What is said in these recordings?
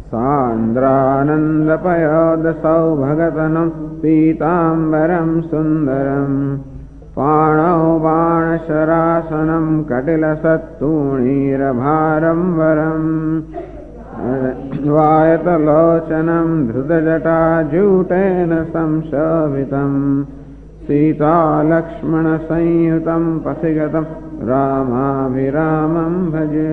सान्द्रानन्दपयोदसौभगतनं पीताम्बरं सुन्दरं पाणौ बाणशरासनं कटिलसत्तूणीरभारं वरम् वायतलोचनं धृतजटाजूटेन संशोभितं सीतालक्ष्मणसंयुतं पथिगतं रामाभिरामं भजे।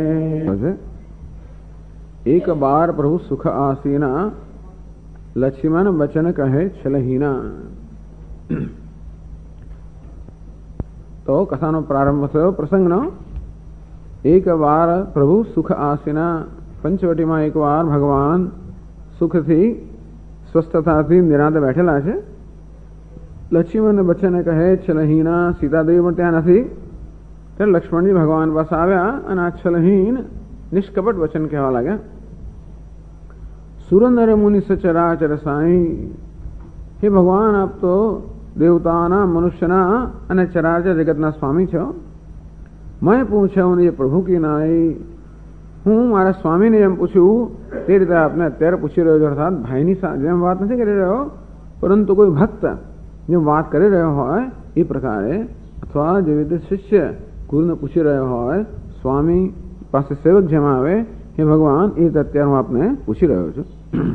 एक बार प्रभु सुख आसीना, लक्ष्मण वचन कहे छलहीना। तो कथानो प्रारंभ थयो प्रसंगनो। एक बार प्रभु सुख आसीना, पंचवटीमां एक बार भगवान सुखथी स्वस्थताथी निरांતે બેઠેલા છે। લક્ષ્મણ વચન કહે છલહીના, સીતાદેવી પણ ત્યાં નથી। ત્યારે લક્ષ્મણજી ભગવાન પાસે આવ્યા અને આ છલહીન નિષ્કપટ વચન કહેવા લાગ્યા। સુરનર મુનિ સચરાચર સાઈ, હે ભગવાન આપ તો દેવતાના, મનુષ્યના અને ચરાચર જગતના સ્વામી છો। મેં પૂછ્યું એ પ્રભુ કી નાઈ, હું મારા સ્વામીને જેમ પૂછ્યું તે રીતે આપને અત્યારે પૂછી રહ્યો છું। અર્થાત ભાઈની જેમ વાત નથી કરી રહ્યો, પરંતુ કોઈ ભક્ત જેમ વાત કરી રહ્યો હોય એ પ્રકારે, અથવા જેવી રીતે શિષ્ય ગુરુને પૂછી રહ્યો હોય, સ્વામી પાસે સેવક જેમ આવે, હે ભગવાન એ રીતે અત્યારે હું આપને પૂછી રહ્યો છું।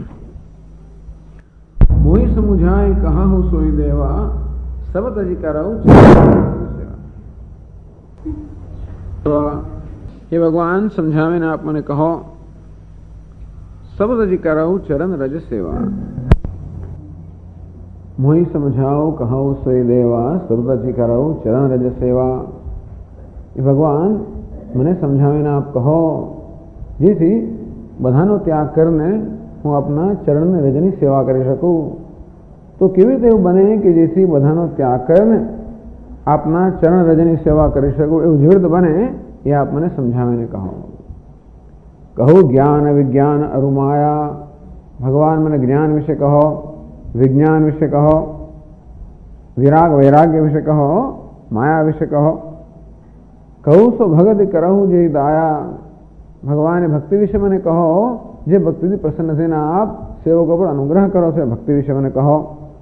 મોહી સમુજાય કહા હું સોઈ દેવા, સબત હજી કરાવું સેવા। हे भगवान समझावे ना आप मने कहो, सबद जी कराऊ चरण रज सेवा। मोही समझाओ कहो सोई देवा, सबद जी कराऊ चरण रज सेवा। हे भगवान मने समझावे ना आप कहो, जेथी बधानो त्याग करने हूँ अपना चरण रजनी सेवा करी सकूँ। तो केवी रीते एवं बने कि जेथी बधानो त्याग करने अपना चरण रजनी सेवा करी सकूँ, एवं जेवी रीते बने ये आप मैंने समझावे ने कहो। कहो ज्ञान विज्ञान अरुमाया, भगवान मैंने ज्ञान विषय कहो, विज्ञान विषय कहो, विराग वैराग्य विषय कहो, माया विषय कहो। कहू सो भगत करहु जे दाया, भगवान भक्ति विषय मैंने कहो, जे भक्ति की प्रसन्न से ना आप सेवकों पर अनुग्रह करो से भक्ति विषय मैंने कहो।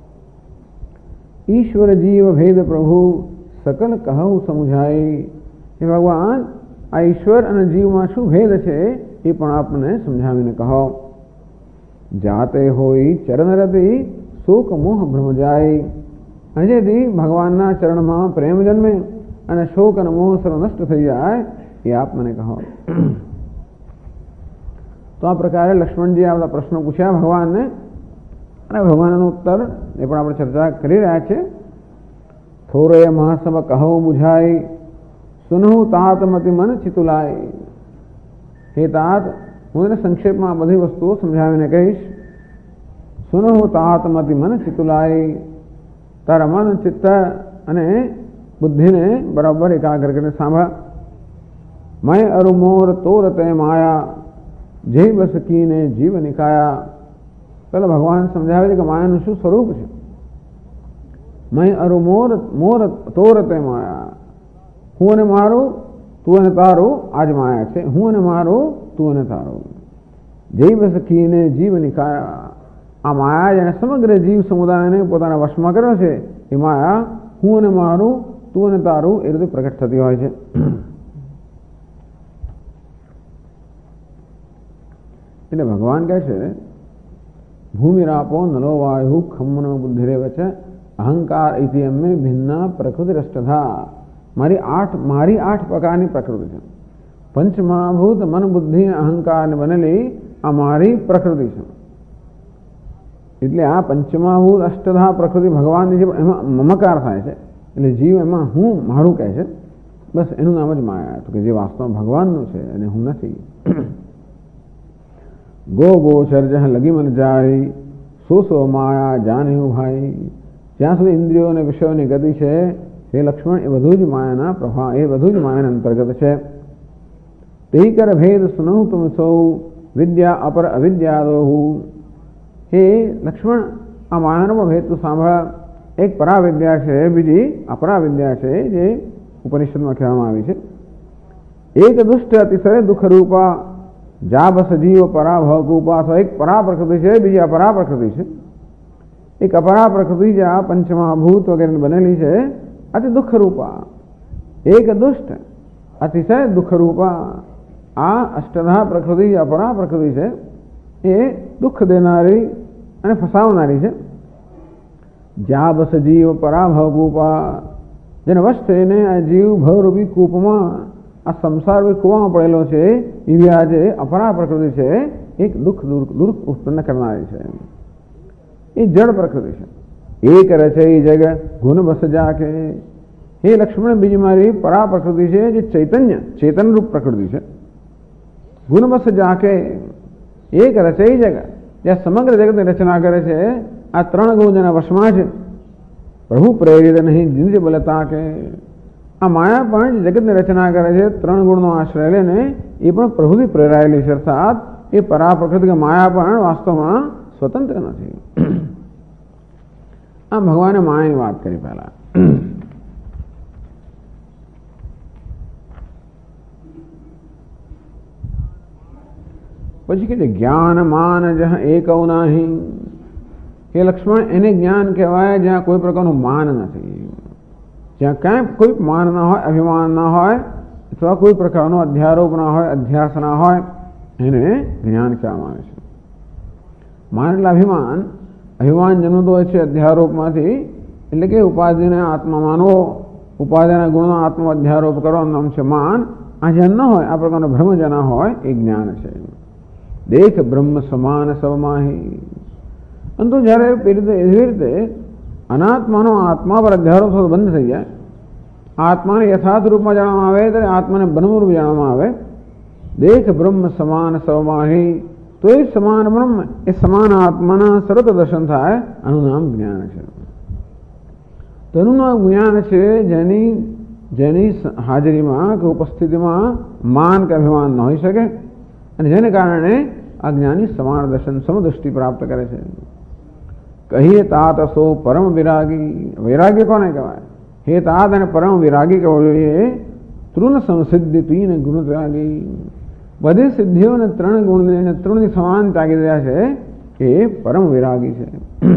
ईश्वर जीव भेद प्रभु सकल कहू समझाई, हे भगवान आ ईश्वर અને જીવમાં શું ભેદ છે એ પણ આપને સમજાવીને કહો। જાતે હોઈ ચરણ રતિ શોક મોહ ભ્રમ જાય, જેથી ભગવાનના ચરણમાં પ્રેમ જન્મે અને શોક અને મોહ સર્વ નષ્ટ થઈ જાય, એ આપ મને કહો। તો આ પ્રકારે લક્ષ્મણજી આ બધા પ્રશ્નો પૂછ્યા ભગવાનને, અને ભગવાનનું ઉત્તર એ પણ આપણે ચર્ચા કરી રહ્યા છે। થોરે મહાસભ કહો બુઝાય, सुनहु तात मति मन चितुलाय। हे तात, हूँ संक्षेप में बधी वस्तुओं समझावीने कहीश। सुनहु तात मति मन चितुलाय, तारा मन चित्त अने बुद्धि ने बराबर एकाग्र करके सांभळ। मैं अरु मोर तोर ते माया, जय बस कीने जीव निकाया। पहले भगवान समझावे कि मायाનું શું સ્વરૂપ છે। मैं अरु मोर मोर तोर ते माया, હું અને મારું, તું અને તારું આજ માયા છે। હું અને મારું, તું અને તારું। જૈવ સખીને જીવ નિકાયા, આ માયા જેને સમગ્ર જીવ સમુદાયને પોતાના વશમાં કર્યો છે, એ માયા હું અને મારું, તું અને તારું એ રીતે પ્રગટ થતી હોય છે। એટલે ભગવાન કહે છે, ભૂમિરાપો નલો વાયુ ખમ્મનો બુદ્ધિરેવ છે, અહંકાર ઇતિ અમે ભિન્ના પ્રકૃતિ રષ્ટધા। મારી આઠ પ્રકારની પ્રકૃતિ છે। પંચમહાભૂત મન બુદ્ધિ અહંકાર ને બનેલી આ મારી પ્રકૃતિ છે। એટલે આ પંચમહાભૂત અષ્ટધા પ્રકૃતિ ભગવાનની જે એમાં મમકાર થાય છે, એટલે જીવ એમાં હું મારું કહે છે, બસ એનું નામ જ માયા, તો કે જે વાસ્તવમાં ભગવાનનું છે અને હું નથી। ગો ગોચર જહ લગી મન જાય, સો માયા જાને ભાઈ। જ્યાં સુધી ઇન્દ્રિયો અને વિષયોની ગતિ છે, हे लक्ष्मण ए બધું જ માયાના પ્રભાવ, એ બધું જ માયાના અંતર્ગત છે। તે કર ભેદ સુનહુ તુમ સૌ, વિદ્યા અપર અવિદ્યા દોહુ। हे લક્ષ્મણ આ માયાનો પણ ભેદ તું સાંભળ। એક પરાવિદ્યા છે, બીજી અપરાવિદ્યા છે, જે ઉપનિષદમાં કહેવામાં આવી છે। એક દુષ્ટ અતિશય દુઃખ રૂપા, જા બસ જીવ પરા ભવકૂપા. તો એક પરા પ્રકૃતિ છે, બીજી અપરા પ્રકૃતિ છે. એક અપરા પ્રકૃતિ જે આ પંચમહાભૂત વગેરે બનેલી છે, અતિ દુઃખરૂપા. એક દુષ્ટ અતિશય દુઃખરૂપા. આ અષ્ટધા પ્રકૃતિ જે અપરા પ્રકૃતિ છે એ દુઃખ દેનારી અને ફસાવનારી છે. જા બસ જીવ પરા ભવકૂપા. જેને વશ થઈને આ જીવ ભવરૂપી કૂપમાં, આ સંસારરૂપી કૂવામાં પડેલો છે, એવી આ જે અપરા પ્રકૃતિ છે એક દુઃખ ઉત્પન્ન કરનારી છે. એ જડ પ્રકૃતિ છે. એક રચય જગ ગુણ બસ જાકે. હે લક્ષ્મણ, બીજી મારી પરા પ્રકૃતિ છે જે ચૈતન્ય ચેતનરૂપ પ્રકૃતિ છે. ગુણ બસ જાકે. એક રચય જગ, જ્યાં સમગ્ર જગતની રચના કરે છે, આ ત્રણ ગુણ જેના વશમાં છે. પ્રભુ પ્રેરિત નહીં નિજ બલતા કે. આ માયા પણ જે જગતની રચના કરે છે, ત્રણ ગુણનો આશ્રય લઈને એ પણ પ્રભુથી પ્રેરાયેલી છે. અર્થાત એ પરા પ્રકૃતિ કે માયા પણ વાસ્તવમાં સ્વતંત્ર નથી. આ ભગવાને માયાની વાત કરી પહેલા. પછી કે જ્ઞાન માન જહ એકવ નહીં. કે લક્ષ્મણ, એને જ્ઞાન કહેવાય જ્યાં કોઈ પ્રકારનું માન નથી, જ્યાં કાંઈ કોઈ માન ના હોય, અભિમાન ના હોય, અથવા કોઈ પ્રકારનો અધ્યારોપ ના હોય, અધ્યાસ ના હોય, એને જ્ઞાન કહેવામાં આવે છે. માન એટલે અભિમાન. અભિમાન જન્મતો હોય છે અધ્યારોપમાંથી. એટલે કે ઉપાધિને આત્મા માનવો, ઉપાધિના ગુણનો આત્મા અધ્યારોપ કરવાનું નામ છે માન. આ જ્યાં ન હોય, આ પ્રકારનો ભ્રમ જ્યાં ના હોય, એ જ્ઞાન છે. દેખ બ્રહ્મ સમાન સવમાહી. પરંતુ જ્યારે એવી રીતે અનાત્માનો આત્મા પર અધ્યારોપ થતો બંધ થઈ જાય, આત્માને યથાર્થ રૂપમાં જાણવામાં આવે, ત્યારે આત્માને બ્રહ્મરૂપ જાણવામાં આવે. દેખ બ્રહ્મ સમાન સવમાહી. તો એ સમાન બ્રહ્મ, એ સમાન આત્માના સર્વત્ર દર્શન થાય. આનું નામ જ્ઞાન છે. તો એનું નામ જ્ઞાન છે જેની હાજરીમાં કે ઉપસ્થિતિમાં માન કે અભિમાન ન હોઈ શકે, અને જેને કારણે આ જ્ઞાની સમાન દર્શન સમદૃષ્ટિ પ્રાપ્ત કરે છે. કહીએ તાત સો પરમ વિરાગી. વૈરાગ્ય કોને કહેવાય? હે તાત અને પરમ વિરાગી કહેવો જોઈએ. તૃણ સંસિદ્ધિ તીન ગુણ ત્યાગી. બધી સિદ્ધિઓને ત્રણ ગુણને ત્રણની સમાન ત્યાગી રહ્યા છે, એ પરમ વિરાગી છે.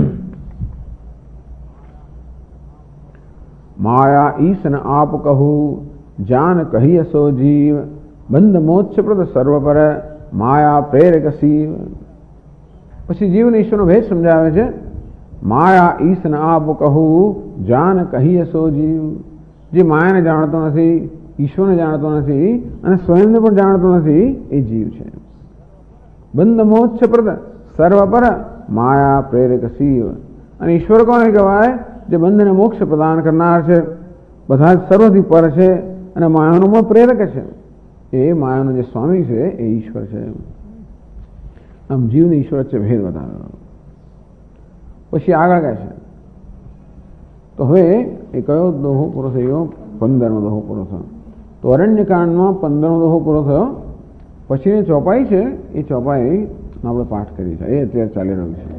માયા ઈશન આપ કહું જાન કહીએ સો જીવ. બંધ મોક્ષ પ્રદ સર્વ પર માયા પ્રેરક શિવ. પછી જીવને ઈશ્વરનો ભેદ સમજાવે છે. માયા ઈશન આપ કહું જાન કહીએ સો જીવ. જે માયાને જાણતો નથી, ઈશ્વરને જાણતો નથી, અને સ્વયંને પણ જાણતો નથી, એ જીવ છે. બંધ મોક્ષ પ્રદ સર્વ પર માયા પ્રેરક શિવ. અને ઈશ્વર કોને કહેવાય? જે બંધને મોક્ષ પ્રદાન કરનાર છે, બધા જ સર્વથી પર છે, અને માયાનું પણ પ્રેરક છે. એ માયાનો જે સ્વામી છે એ ઈશ્વર છે. આમ જીવને ઈશ્વર વચ્ચે ભેદ બતાવ્યો. પછી આગળ કહે છે, તો હવે એ કયો દોહો પૂરો થયો? 15મો દોહો પૂરો થયો. તો અરણ્યકાંડમાં 15મો દોહો પૂરો થયો. પછીની ચોપાઈ છે, એ ચોપાઈ આપણે પાઠ કરી છે, એ અત્યારે ચાલી રહ્યું છે.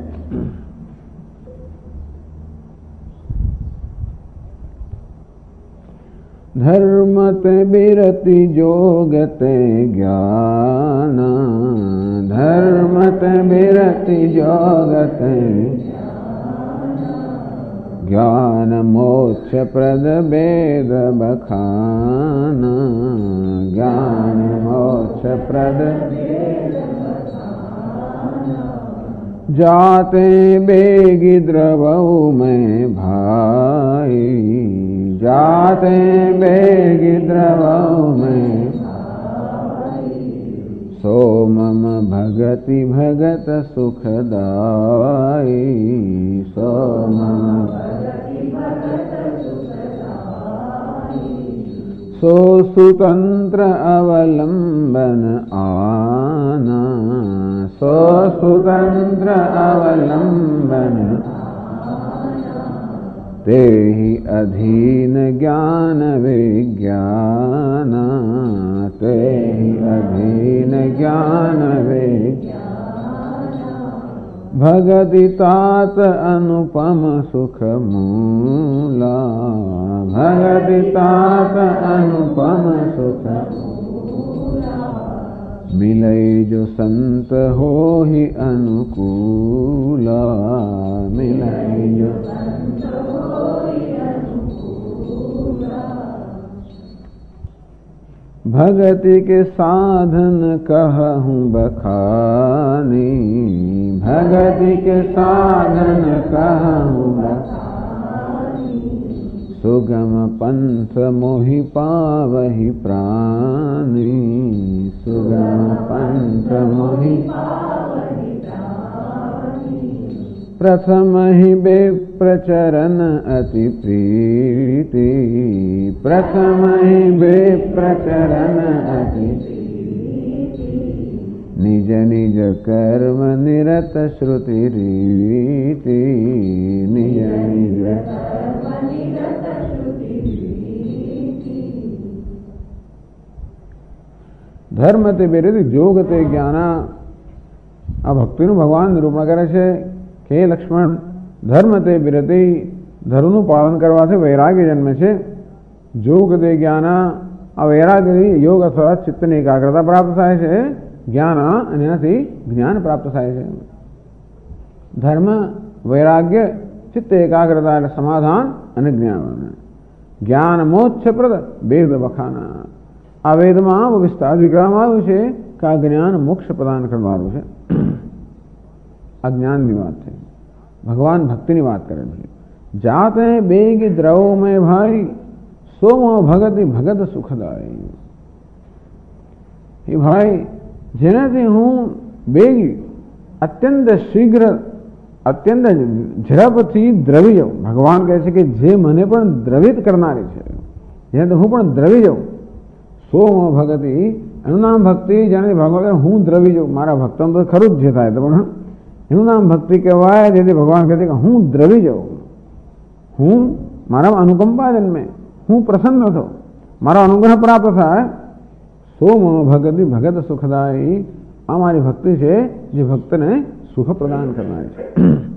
ધર્મતે બિરતિ જોગતે જ્ઞાન. ધર્મતે બિરતિ જોગતે જ્ઞાન મોક્ષ પ્રદ વેદ બખાન. જ્ઞાન મોક્ષ પ્રદ જાતે બેગી દ્રવઉ મેં ભાઈ. जाते बेगी द्रवौ में सो मम भगति भगत सुखदाई. सो मम सो स्वतंत्र अवलंबन आना. सो स्वतंत्र अवलंबन ते ही अधीन ज्ञान विज्ञान. ते ही अधीन ज्ञान विज्ञान. भगति तात अनुपम सुख मूला. भगति तात अनुपम सुख मिलई जो संत हो ही अनुकूला, मिलई जो संत हो ही अनुकूला। भगति के साधन कहूँ बखानी, भगति के साधन कहूँ बखानी। सुगम पंथ मोहि पावहि प्राणी, सुगम पंथ मोहि पावहि प्राणी। प्रथम ही बेप्रचरण अति प्रीति, प्रथम ही बेप्रचरण अति प्रीति। निज निज कर्म निरत श्रुति रीति, निज निज कर्म निरत श्रुति रीति। धर्म ते विरुद्ध जोग ते ज्ञाना। आ भक्तिનું ભગવાન નિરૂપણ કરે છે કે હે લક્ષ્મણ, ધર્મ તે વિરતિ, ધર્મનું પાલન કરવાથી વૈરાગ્ય જન્મે છે. જોગ તે જ્ઞાન, આ વૈરાગ્યથી યોગ અથવા ચિત્તની એકાગ્રતા પ્રાપ્ત થાય છે. જ્ઞાન અને એનાથી જ્ઞાન પ્રાપ્ત થાય છે. ધર્મ, વૈરાગ્ય, ચિત્ત એકાગ્રતા એટલે સમાધાન અને જ્ઞાન. જ્ઞાન મોક્ષપ્રદ વેદ વખાના. આ વેદમાં વિસ્તાર વિગ્રહમાં આવ્યું છે કે આ જ્ઞાન મોક્ષ પ્રદાન કરવાનું છે. આ જ્ઞાનની વાત છે. ભગવાન ભક્તિની વાત કરે છે. જાતે બેગી દ્રવો મેં ભાઈ, સોમો ભગતિ ભગત સુખદાય. એ ભાઈ જેનાથી હું બેગી અત્યંત શીઘ્ર અત્યંત ઝડપથી દ્રવી જાઉં. ભગવાન કહે છે કે જે મને પણ દ્રવિત કરનારી છે, જેનાથી હું પણ દ્રવી જાઉં. સોમો ભગતિ, એનું નામ ભક્તિ. જેનાથી ભગવાન હું દ્રવી જાઉં, મારા ભક્તોનું તો ખરું જ જે થાય તો પણ એનું નામ ભક્તિ કહેવાય. જેથી ભગવાન કહે છે કે હું દ્રવી જાઉં, હું મારામાં અનુકંપા જન્મે, હું પ્રસન્ન થયો, મારો અનુગ્રહ પ્રાપ્ત થાય. સોમ ભગતિ ભગત સુખદાયી. આ મારી ભક્તિ છે જે ભક્તને સુખ પ્રદાન કરનારી છે.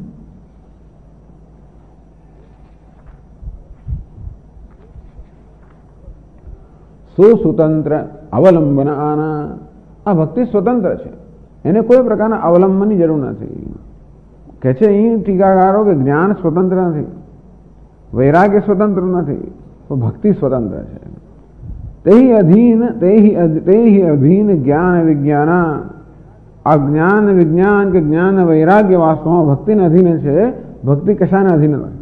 સુસ્વતંત્ર અવલંબન આના. આ ભક્તિ સ્વતંત્ર છે, એને કોઈ પ્રકારના અવલંબનની જરૂર નથી. કહે છે અહીં ટીકાકારો કે જ્ઞાન સ્વતંત્ર નથી, વૈરાગ્ય સ્વતંત્ર નથી, તો ભક્તિ સ્વતંત્ર છે. તેહી અધીન જ્ઞાન વિજ્ઞાન. આ જ્ઞાન વિજ્ઞાન કે જ્ઞાન વૈરાગ્ય વાસ્તવમાં ભક્તિના અધીન છે. ભક્તિ કશાના અધીન નથી.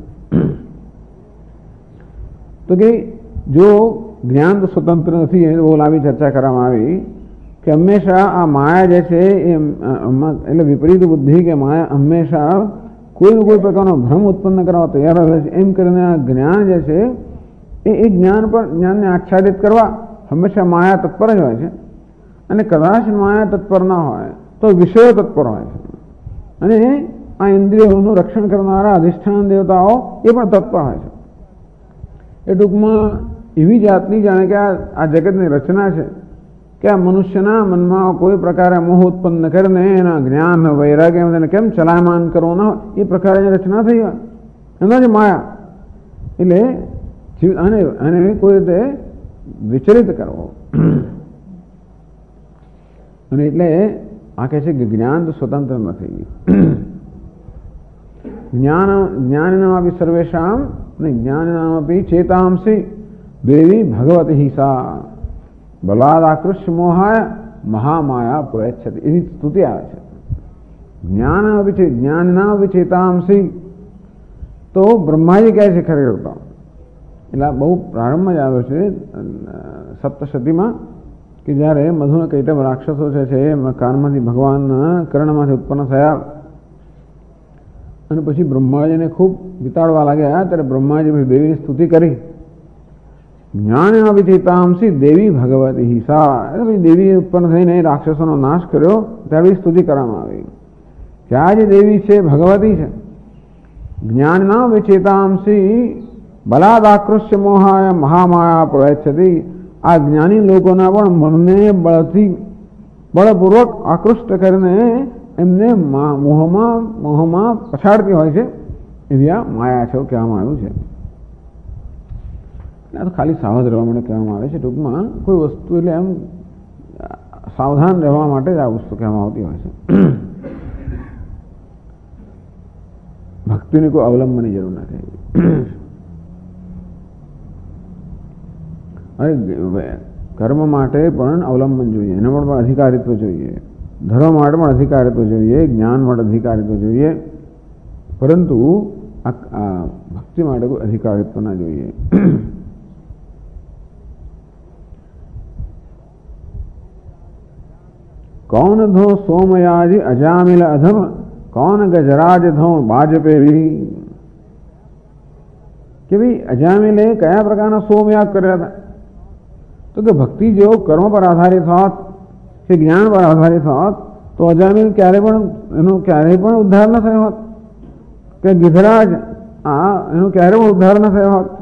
તો કે જો જ્ઞાન તો સ્વતંત્ર નથી, એ ઓલાવી ચર્ચા કરવામાં આવી કે હંમેશા આ માયા જે છે એ એટલે વિપરીત બુદ્ધિ કે માયા હંમેશા કોઈને કોઈ પ્રકારનો ભ્રમ ઉત્પન્ન કરવા તૈયાર રહે છે. એમ કરીને આ જ્ઞાન જે છે એ જ્ઞાનને આચ્છાદિત કરવા હંમેશા માયા તત્પર જ હોય છે. અને કદાચ માયા તત્પર ના હોય તો વિષયો તત્પર હોય છે. અને આ ઇન્દ્રિયોનું રક્ષણ કરનારા અધિષ્ઠાન દેવતાઓ એ પણ તત્પર હોય છે. એ ટૂંકમાં એવી જાતની જાણે કે આ જગતની રચના છે કે આ મનુષ્યના મનમાં કોઈ પ્રકારે મોહ ઉત્પન્ન કરીને એના જ્ઞાન વૈરાગ્ય તેને કેમ ચલાયમાન કરવો ન હોય એ પ્રકારે રચના થઈ હોય. એના જ માયા એટલે આને કોઈ રીતે વિચલિત કરવો. અને એટલે આ કહે છે કે જ્ઞાન તો સ્વતંત્ર નથી. જ્ઞાનનામપી સર્વેષામ જ્ઞાનનામપી ચેતાંસી દેવી ભગવતી હિસા બલાદ આકૃષ્ય મોહાય મહામાયા પ્રયચ્છતિ. એની સ્તુતિ આવે છે. જ્ઞાનના વિચેતાંસી તો બ્રહ્માજી કહે છે ખરેખર તો. એટલે બહુ પ્રારંભમાં જ આવ્યો છે સપ્તશતીમાં કે જ્યારે મધુના કૈટબ રાક્ષસો છે એમના કાનમાંથી ભગવાનના કર્ણમાંથી ઉત્પન્ન થયા અને પછી બ્રહ્માજીને ખૂબ વિતાડવા લાગ્યા. ત્યારે બ્રહ્માજી પછી દેવીની સ્તુતિ કરી. જ્ઞાન વિચેતાંસી દેવી ભગવતી હિસા. એટલે પછી દેવી ઉત્પન્ન થઈને રાક્ષસોનો નાશ કર્યો. ત્યારે સ્તુતિ કરવામાં આવી કે આ જે દેવી છે ભગવતી છે. જ્ઞાનના વિચેતાંસી બલાદ આકૃષ્ય મોહાય મહામાયા પ્રયચ્છતિ. આ જ્ઞાની લોકોના પણ મનને બળપૂર્વક આકૃષ્ટ કરીને એમને મોહમાં પછાડતી હોય છે. એવી આ માયા છે કહેવામાં આવ્યું છે. આ તો ખાલી સાવધ રહેવા માટે કહેવામાં આવે છે. ટૂંકમાં કોઈ વસ્તુ એટલે એમ સાવધાન રહેવા માટે જ આ વસ્તુ કહેવામાં આવતી હોય છે. ભક્તિની કોઈ અવલંબનની જરૂર નથી. અરે કર્મ માટે પણ અવલંબન જોઈએ, એના માટે પણ અધિકારીત્વ જોઈએ, ધર્મ માટે પણ અધિકારીત્વ જોઈએ, જ્ઞાન માટે અધિકારીત્વ જોઈએ, પરંતુ આ ભક્તિ માટે કોઈ અધિકારીત્વ ના જોઈએ. कौन धो सोमयाजी अजामिल अधम कौन गजराज धो वाजपेयी કે ભાઈ અજામિલે કયા પ્રકારના સોમયાગ કર્યા હતા? તો કે ભક્તિ જેવો કર્મ પર આધારિત હોત કે જ્ઞાન પર આધારિત હોત તો અજામિલ એનો ક્યારેય પણ ઉદ્ધાર ન થયો હોત, કે ગિધરાજ એનો ક્યારે પણ ઉદ્ધાર ન થયો હોત.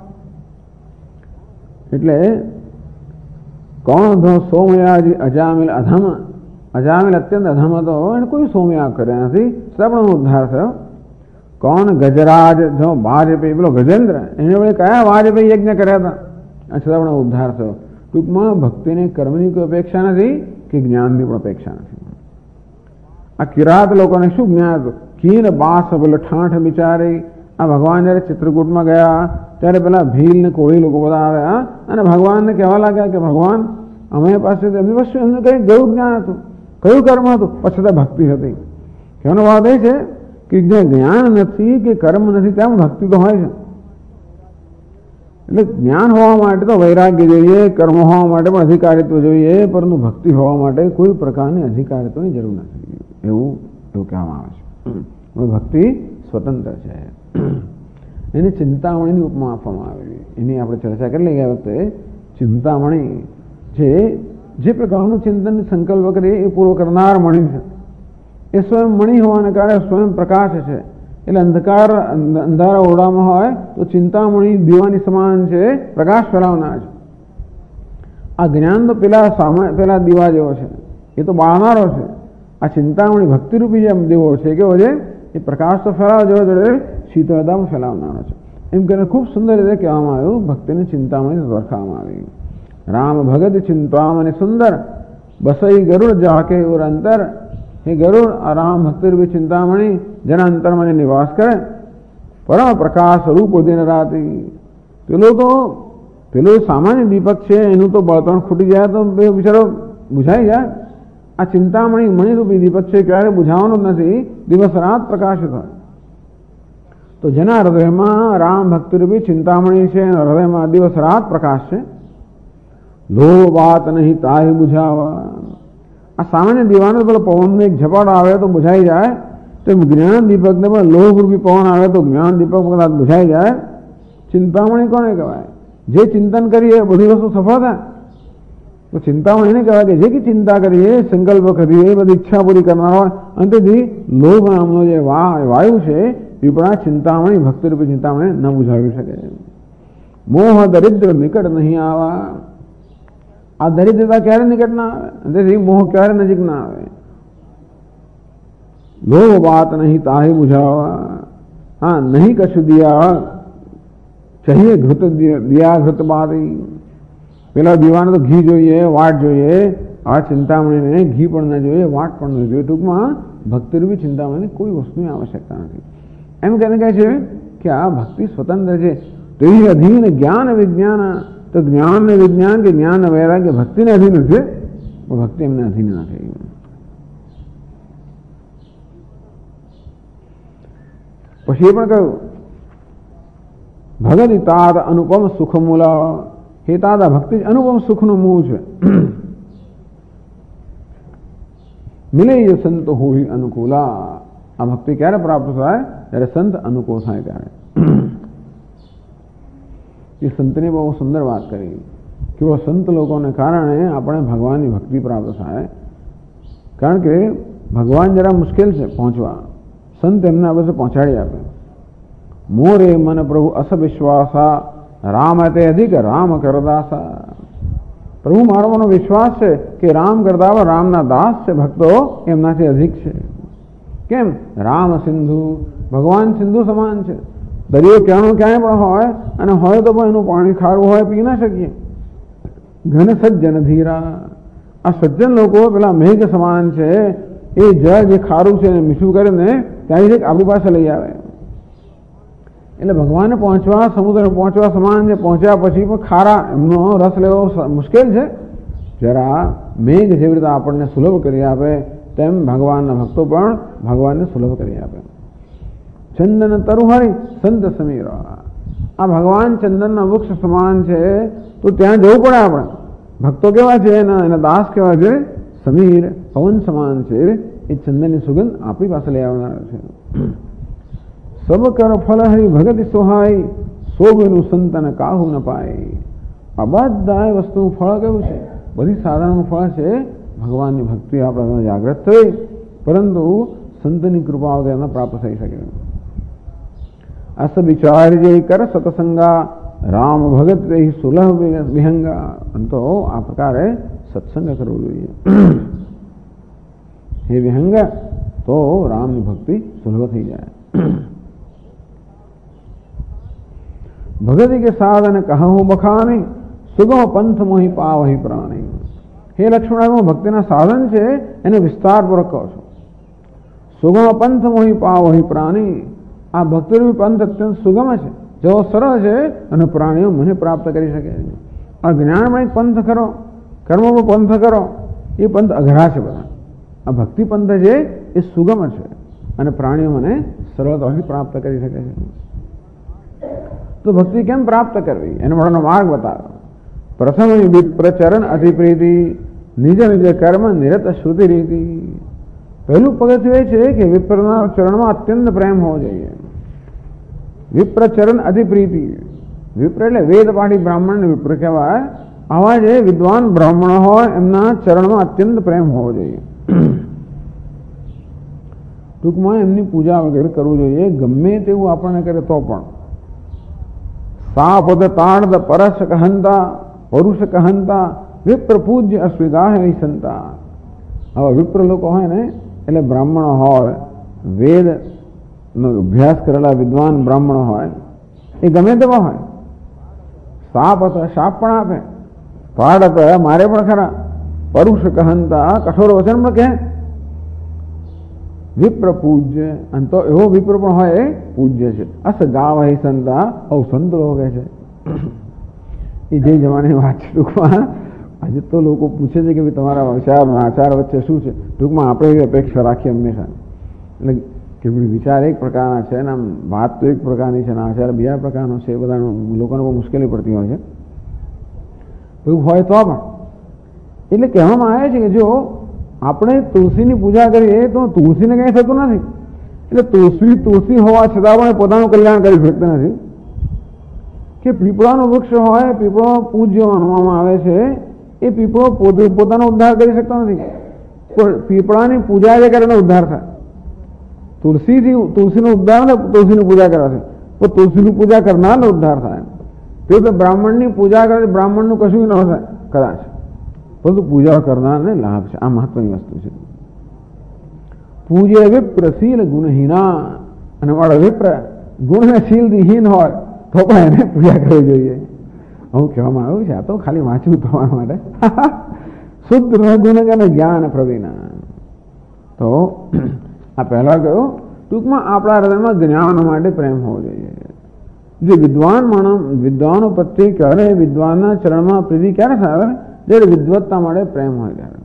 એટલે કોણ ધો સોમયાજી અજામિલ અધમ, અજામિલ અત્યંત અધમ હતો, એને કોઈ સોમયાગ કર્યા નથી, છતાં પણ ઉદ્ધાર થયો. કોણ ગજરાજ જો વાજપેયી, પેલો ગજેન્દ્ર, એને વડે કયા વાજપેયી યજ્ઞ કર્યા હતા, છતાં પણ ઉદ્ધાર થયો. ટૂંકમાં ભક્તિને કર્મની કોઈ અપેક્ષા નથી કે જ્ઞાનની પણ અપેક્ષા નથી. આ કિરાત લોકોને શું જ્ઞાન હતું? કીન બાસ પેલો ઠાંઠ બિચારી. આ ભગવાન જયારે ચિત્રકૂટમાં ગયા ત્યારે પેલા ભીલ ને કોળી લોકો બધા આવ્યા અને ભગવાનને કહેવા લાગ્યા કે ભગવાન અમે પાસે એમની વસ્તુ એમને કઈ કયું જ્ઞાન હતું, કયું કર્મ હતું, પછી ભક્તિ હતી. કહેવાનો વાત એ છે કે જ્યાં જ્ઞાન નથી કે કર્મ નથી ત્યાં ભક્તિ તો હોય છે. એટલે જ્ઞાન હોવા માટે તો વૈરાગ્ય જોઈએ, કર્મ હોવા માટે પણ અધિકારીત્વ જોઈએ, પરંતુ ભક્તિ હોવા માટે કોઈ પ્રકારની અધિકારીત્વની જરૂર નથી, એવું કહેવામાં આવે છે. ભક્તિ સ્વતંત્ર છે. એની ચિંતામણીની ઉપમા આપવામાં આવેલી, એની આપણે ચર્ચા કરી લઈ ગયા વખતે. ચિંતામણી જે પ્રકારનું ચિંતન સંકલ્પ કરીએ એ પૂરો કરનાર મણી છે. એ સ્વયં મણી હોવાને કારણે સ્વયં પ્રકાશ છે. એટલે અંધારા ઓરડામાં હોય તો ચિંતામણી દીવાની સમાન છે, પ્રકાશ ફેલાવનાર છે. આ જ્ઞાન તો પેલા દીવા જેવો છે, એ તો બાળનારો છે. આ ચિંતામણી ભક્તિરૂપી જેમ દેવો છે, કેવો છે? એ પ્રકાશ તો ફેલાવ જેવો જોડે શીતળતા પણ ફેલાવનારો છે. એમ કરીને ખૂબ સુંદર રીતે કહેવામાં આવ્યું, ભક્તિની ચિંતામણી ઓળખાવામાં આવી. રામ ભગત ચિંતામણી સુંદર બસઈ ગરુડ જાકે ઓર અંતર. હે ગરુડ, આ રામ ભક્તિરૂપી ચિંતામણી જેના અંતરમાં નિવાસ કરે, પરમ પ્રકાશ રૂપ દિન રાતી. પેલો સામાન્ય દીપક છે, એનું તો બળતણ ખૂટી જાય તો બિચારો બુઝાઈ જાય. આ ચિંતામણી મણીરૂપી દીપક છે, ક્યારે બુઝાવાનું જ નથી, દિવસ રાત પ્રકાશિત હોય. તો જેના હૃદયમાં રામ ભક્તિરૂપી ચિંતામણી છે, એના હૃદયમાં દિવસ રાત પ્રકાશ છે. લોભ વાત નહીં તાહી બુઝાવા. આ સામાન્ય દીવાનો પેલો પવનનો એક ઝપાટો આવે તો બુઝાઈ જાય, તો જ્ઞાન દીપકને પણ લોભરૂપી પવન આવે તો જ્ઞાન દીપક કદાચ બુઝાઈ જાય. ચિંતામણી કોને કહેવાય? જે ચિંતન કરીએ બધી વસ્તુ સફળ થાય. તો ચિંતામણી એને કહેવાય કે જે કે ચિંતા કરીએ, સંકલ્પ કરીએ, બધી ઈચ્છા પૂરી કરનાર હોય. અંતેથી લોભ નામનો જે વાયુ છે એ પણ આ ચિંતામણી ભક્તિરૂપી ચિંતામણી ન બુઝાવી શકે. મોહ દરિદ્ર નિકટ નહીં આવા. આ દરિદ્રતા ક્યારે નિકટ ના આવે, અંતેથી મોહ ક્યારે નજીક ના આવે. લોભ બાત નહીં તાહી બુઝાવા. હા, નહીં કશું દિયા ચાહીએ ઘૃત દિયા ઘૃત બાતી. પેલા દીવાને તો ઘી જોઈએ, વાટ જોઈએ. આ ચિંતામણીને ઘી પણ ના જોઈએ, વાટ પણ ન જોઈએ. ટૂંકમાં ભક્તિરૂપી ચિંતામણીની કોઈ વસ્તુની આવશ્યકતા નથી. એમ કહે છે કે આ ભક્તિ સ્વતંત્ર છે. તો એ અધીન જ્ઞાન વિજ્ઞાન, તો જ્ઞાન ને વિજ્ઞાન કે જ્ઞાન વૈરાગ્ય ભક્તિને અધીન છે, ભક્તિ એમને અધીન નથી. પછી એ પણ કહ્યું ભગત તાત અનુપમ સુખ મૂલા. હે તાત, આ ભક્તિ અનુપમ સુખનું મૂળ છે. મિલે સંત હોય અનુકૂલા. આ ભક્તિ ક્યારે પ્રાપ્ત થાય? જ્યારે સંત અનુકૂળ થાય ત્યારે. એ સંતને બહુ સુંદર વાત કરી કે સંત લોકોને કારણે આપણે ભગવાનની ભક્તિ પ્રાપ્ત થાય. કારણ કે ભગવાન જરા મુશ્કેલ છે પહોંચવા, સંત એમને આ બધું પહોંચાડી આપે. મોરે મન પ્રભુ અસ વિશ્વાસા રામ તે અધિક રામ કરદાસા. પ્રભુ મારો મનો વિશ્વાસ છે કે રામ કરતા રામના દાસ છે, ભક્તો એમનાથી અધિક છે. કેમ? રામ સિંધુ, ભગવાન સિંધુ સમાન છે. દરિયો ક્યાંય પણ હોય, અને હોય તો પણ એનું પાણી ખારું હોય, પી ના શકીએ. ઘન સજ્જન ધીરા, આ સજ્જન લોકો પેલા મેઘ સમાન છે, એ જળ જે ખારું છે એને મીઠું કરીને ત્યાંથી આપણી પાસે લઈ આવે. એટલે ભગવાનને પહોંચવા, સમુદ્ર પહોંચવા સમાન છે. પહોંચ્યા પછી પણ ખારા એમનો રસ લેવો મુશ્કેલ છે. જરા મેઘ જેવી રીતે આપણને સુલભ કરી આપે તેમ ભગવાનના ભક્તો પણ ભગવાનને સુલભ કરી આપે. ચંદન તરુહરી સંત સમીર. આ ભગવાન ચંદનના વૃક્ષ સમાન છે, તો ત્યાં જવું પડે આપણે. ભક્તો કેવા છે, એના દાસ કેવા છે, સમીર પવન સમાન છે. એ ચંદનની સુગંધ આપણી પાસે લઈ આવનાર છે. સબ કર ફલ હરી ભગત સોહાય, સોગનું સંતન કાહુ ન પાય. આ બધા વસ્તુનું ફળ કેવું છે? બધી સાધારણ ફળ છે. ભગવાનની ભક્તિ આપણા જાગૃત થઈ, પરંતુ સંતની કૃપા વગર એમને પ્રાપ્ત થઈ શકે. અસ વિચાર જે કર સત્સંગા, રામ ભગત રહી સુલભ વિહંગા. તો આ પ્રકારે સત્સંગ કરવો જોઈએ. હે વિહંગ, તો રામની ભક્તિ સુલભ થઈ જાય. ભગતિ કે સાધન કહું બખાની, સુગમ પંથ મોહી પાવહી પ્રાણી. હે લક્ષ્મણ, ભક્તિના સાધન છે એને વિસ્તારપૂર્વક કહો છો. સુગમ પંથ મોહી પાવહી પ્રાણી. આ ભક્તિરૂપી પંથ અત્યંત સુગમ છે, જેવો સરળ છે, અને પ્રાણીઓ મને પ્રાપ્ત કરી શકે. આ જ્ઞાનમય પંથ કરો, કર્મનો પંથ કરો, એ પંથ અઘરા છે બધા. આ ભક્તિ પંથ છે એ સુગમ છે, અને પ્રાણીઓ મને સરળતાથી પ્રાપ્ત કરી શકે છે. તો ભક્તિ કેમ પ્રાપ્ત કરવી એનો માટેનો માર્ગ બતાવ્યો. પ્રથમ વિપ્રચરણ અતિપ્રીતિ, નિજ નિજ કર્મ નિરત શ્રુતિ રીતિ. પહેલું પગથિયું એ છે કે વિપ્રના ચરણમાં અત્યંત પ્રેમ હોવો જોઈએ. વિપ્રચરણ અતિપ્રીતિ. વિપ્ર એટલે વેદ પાઠી બ્રાહ્મણને વિપ્ર કહેવાય. આવા જે વિદ્વાન બ્રાહ્મણ હોય એમના ચરણમાં અત્યંત પ્રેમ હોવો જોઈએ. ટૂંકમાં એમની પૂજા વગેરે કરવું જોઈએ, ગમે તેવું આપણને કરે તો પણ. સાપદ તાણદ પરસ કહંતા, પરુષ કહંતા, વિપ્ર પૂજ્ય અસ્વીગાહ સંતા. આવા વિપ્ર લોકો હોય ને, એટલે બ્રાહ્મણો હોય, વેદનો અભ્યાસ કરેલા વિદ્વાન બ્રાહ્મણો હોય, એ ગમે તેવા હોય. સાપ હતો, શાપ પણ આપે. પાડ હતો, મારે પણ ખરા. પરુષ કહંતા, કઠોર વચન પણ કહે. વિપ્ર પૂજ્ય, અને તો એવો વિપ્ર પણ હોય એ પૂજ્ય છે. અસ ગાવ હે સંતા, સંત લોકો કહે છે. એ જે જમાની વાત છે. ટૂંકમાં આજે તો લોકો પૂછે છે કે ભાઈ તમારા વિચાર આચાર વચ્ચે શું છે. ટૂંકમાં આપણે એવી અપેક્ષા રાખીએ હંમેશા, એટલે કે વિચાર એક પ્રકારના છે ને આમ વાત તો એક પ્રકારની છે ને આચાર બીજા પ્રકારનો છે. એ બધા લોકોને બહુ મુશ્કેલી પડતી હોય છે. એવું હોય તો પણ એટલે કહેવામાં આવે છે કે જો આપણે તુલસીની પૂજા કરીએ તો તુલસીને કંઈ થતું નથી. એટલે તુલસી હોવા છતાં પણ પોતાનું કલ્યાણ કરી શકતા નથી. કે પીપળાનું વૃક્ષ હોય, પીપળો પૂજ્ય માનવામાં આવે છે, એ પીપળો પોતાનો ઉદ્ધાર કરી શકતો નથી. પીપળાની પૂજા જે કરે ઉદ્ધાર થાય. તુલસીનો ઉદ્ધાર ને તુલસીની પૂજા કરવાથી, તો તુલસીની પૂજા કરનારનો ઉદ્ધાર થાય. તે તો બ્રાહ્મણની પૂજા કરે, બ્રાહ્મણનું કશું ન થાય કદાચ, પરંતુ પૂજા કરનારને લાભ છે. આ મહત્વની વસ્તુ છે. પૂજ્ય વિપ્રશીલ ગુણહીના. અને મારો વિપ્ર ગુણશીલહીન હોય તો પણ એને પૂજા કરવી જોઈએ. હું કહેવામાં આવ્યું છે, આ તો ખાલી વાંચવું થવા માટે. શુદ્ધ ગુણ અને જ્ઞાન પ્રવીણા. તો આ પહેલા કહ્યું, ટૂંકમાં આપણા હૃદયમાં જ્ઞાન માટે પ્રેમ હોવો જોઈએ. જે વિદ્વાનો પ્રત્યે ક્યારે વિદ્વાનના ચરણમાં પ્રીતિ ક્યારે થાય? જ્યારે વિદ્વત્તા માટે પ્રેમ હોય ત્યારે.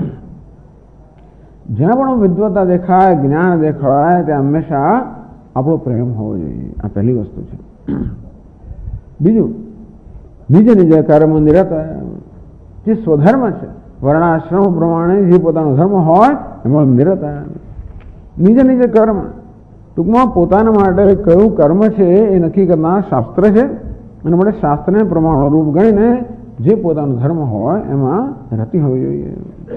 જ્યાં પણ વિદ્વત્તા દેખાય, જ્ઞાન દેખાય, ત્યાં હંમેશા આપણો પ્રેમ હોવો જોઈએ. આ પહેલી વસ્તુ છે. બીજું, નિજ નિજ કર્મ નિરત. જે સ્વધર્મ છે, વર્ણાશ્રમ પ્રમાણે જે પોતાનો ધર્મ હોય એમાં નિરત. નિજ નિજ કર્મ, ટૂંકમાં પોતાના માટે કયું કર્મ છે એ નક્કી કરનાર શાસ્ત્ર છે. અને માટે શાસ્ત્રને પ્રમાણરૂપ ગણીને જે પોતાનો ધર્મ હોય એમાં રતિ હોવી જોઈએ.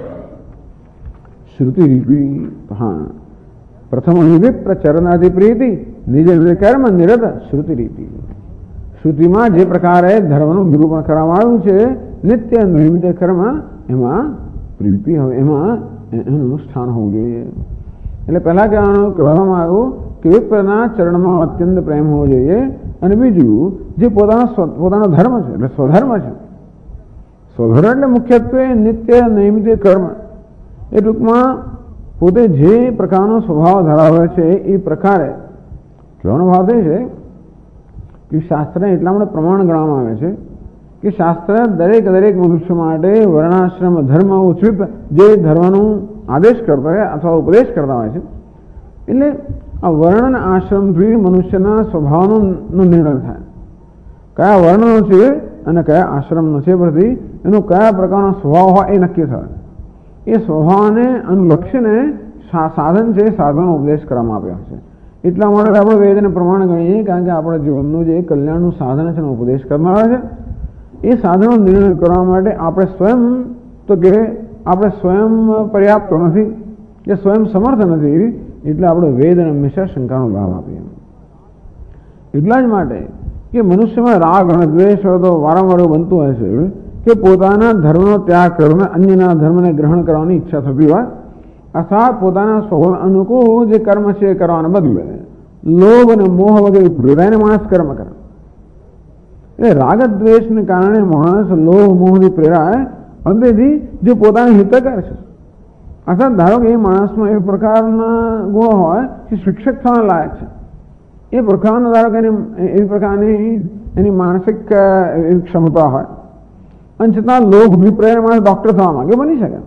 શ્રુતિ રીતિ. હા, પ્રથમ વિપ્રચરણાધિ પ્રીતિ, નિજ નિજ કર્મ નિરત શ્રુતિ રીતિ. શ્રુતિમાં જે પ્રકારે ધર્મનું નિરૂપણ કરવામાં આવ્યું છે, નિત્ય નિયમિત કર્મ, એમાં પ્રીતિ હોય, એમાં એનું સ્થાન હોવું જોઈએ. એટલે પહેલા કહેવામાં આવ્યું કે વિપ્રના ચરણમાં અત્યંત પ્રેમ હોવો જોઈએ. અને બીજું, જે પોતાનો ધર્મ છે એટલે સ્વધર્મ છે, સ્વધર્મ એટલે મુખ્યત્વે નિત્ય નૈમિત્ય કર્મ. એ ટૂંકમાં પોતે જે પ્રકારનો સ્વભાવ ધરાવે છે એ પ્રકારે કહેવાનો ભાવ તે છે કે શાસ્ત્રને એટલા માટે પ્રમાણ ગણવામાં આવે છે કે શાસ્ત્ર દરેક મનુષ્ય માટે વર્ણાશ્રમ ધર્મ ઉચ્ચિત જે ધર્મનો આદેશ કરતા હોય અથવા ઉપદેશ કરતા હોય છે. એટલે આ વર્ણ અને આશ્રમથી મનુષ્યના સ્વભાવનો નિર્ણય થાય. કયા વર્ણનો છે અને કયા આશ્રમનો છે, પરથી એનો કયા પ્રકારનો સ્વભાવ હોય એ નક્કી થાય. એ સ્વભાવને અનુલક્ષીને સાધન છે, સાધનનો ઉપદેશ કરવામાં આવ્યો છે. એટલા માટે આપણે વેદને પ્રમાણ ગણીએ, કારણ કે આપણા જીવનનું જે કલ્યાણનું સાધન છે એનો ઉપદેશ કરવામાં આવે છે. એ સાધનો નિર્ણય કરવા માટે આપણે સ્વયં તો કે આપણે સ્વયં પર્યાપ્ત નથી કે સ્વયં સમર્થ નથી, એટલે આપણે વેદ હંમેશા શંકાનો લાભ આપીએ. એટલા જ માટે કે મનુષ્યમાં રાગ અને દ્વેષ તો વારંવાર બનતું હોય છે કે પોતાના ધર્મનો ત્યાગ કરીને અન્યના ધર્મને ગ્રહણ કરવાની ઈચ્છા થતી હોય, અથવા પોતાના સ્વભાવ અનુકૂળ જે કર્મ છે એ કરવાને બદલે લોભ અને મોહ વગેરે પ્રેરાઈને માણસ કર્મ કરે. એટલે રાગ દ્વેષને કારણે માણસ લોભ મોહથી પ્રેરાય અંતેથી જે પોતાને હિતકર છે, અથવા ધારો કે એ માણસમાં એ પ્રકારના ગુણો હોય કે શિક્ષક થવાના લાયક છે, એ પ્રકારના ધારો કે એ પ્રકારની એની માનસિક એવી ક્ષમતા હોય, અને છતાં લોભ પ્રેરાય માણસ ડૉક્ટર થવા માંગે, બની શકે.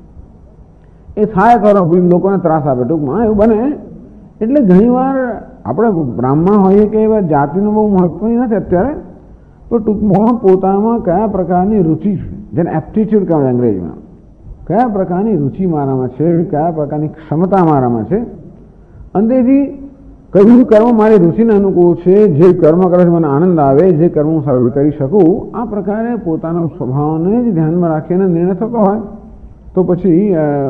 એ થાય કરો લોકોને ત્રાસ આપે, ટૂંકમાં એવું બને. એટલે ઘણીવાર આપણે બ્રાહ્મણ હોઈએ કે એવા જાતિનું બહુ મહત્વની નથી અત્યારે, તો ટૂંકમાં પોતામાં કયા પ્રકારની રુચિ છે, જેને એપ્ટિટ્યુડ કહેવાય અંગ્રેજીમાં, કયા પ્રકારની રુચિ મારામાં છે, કયા પ્રકારની ક્ષમતા મારામાં છે, અંતેથી કયું કર્મ મારી રુચિને અનુકૂળ છે, જે કર્મ કરે છે મને આનંદ આવે, જે કર્મ હું સરળ કરી શકું, આ પ્રકારે પોતાના સ્વભાવને જ ધ્યાનમાં રાખીને નિર્ણય થતો હોય તો પછી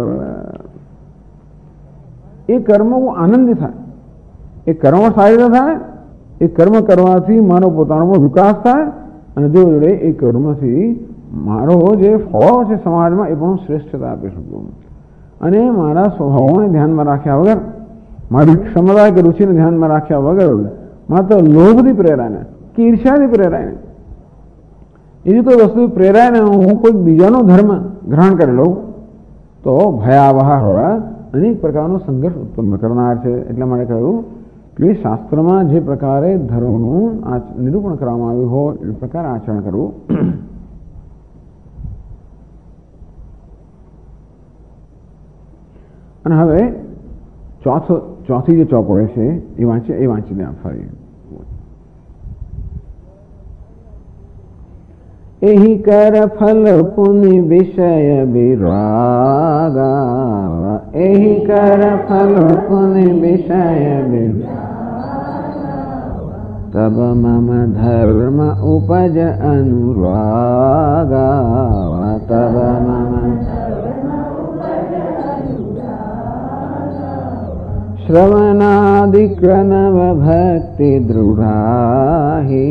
એ કર્મ આનંદી થાય, એ કર્મ સારી રીતે થાય. એ કર્મ કરવાથી મારો પોતાનો વિકાસ થાય, અને જોડે એ કર્મથી મારો જે ફળો છે સમાજમાં એ પણ શ્રેષ્ઠતા આપી શકું. અને મારા સ્વભાવોને ધ્યાનમાં રાખ્યા વગર, મારી ક્ષમતા કે રુચિને ધ્યાનમાં રાખ્યા વગર માત્ર લોભથી પ્રેરાયને કે ઈર્ષ્યાથી પ્રેરાયને એવી કોઈ વસ્તુ પ્રેરાયને હું કોઈ બીજાનો ધર્મ ગ્રહણ કરી લઉં તો ભયાવહ અનેક પ્રકારનો સંઘર્ષ ઉત્પન્ન કરનાર છે. એટલા માટે કહ્યું કે શાસ્ત્રમાં જે પ્રકારે ધર્મનું નિરૂપણ કરવામાં આવ્યું હોય એ પ્રકારે આચરણ કરવું. અને હવે ચોથી જે ચોપડી છે એ વાંચીને ફરી. એહી કર ફલ પુનિ વિષય વિરાગા, એહી કર ફલ પુનિ વિષય તબ મમ ધર્મ ઉપજ અનુરાગા, તબ મમ શ્રવણાદિક્રનવ ભક્તિ દૃઢાહિ,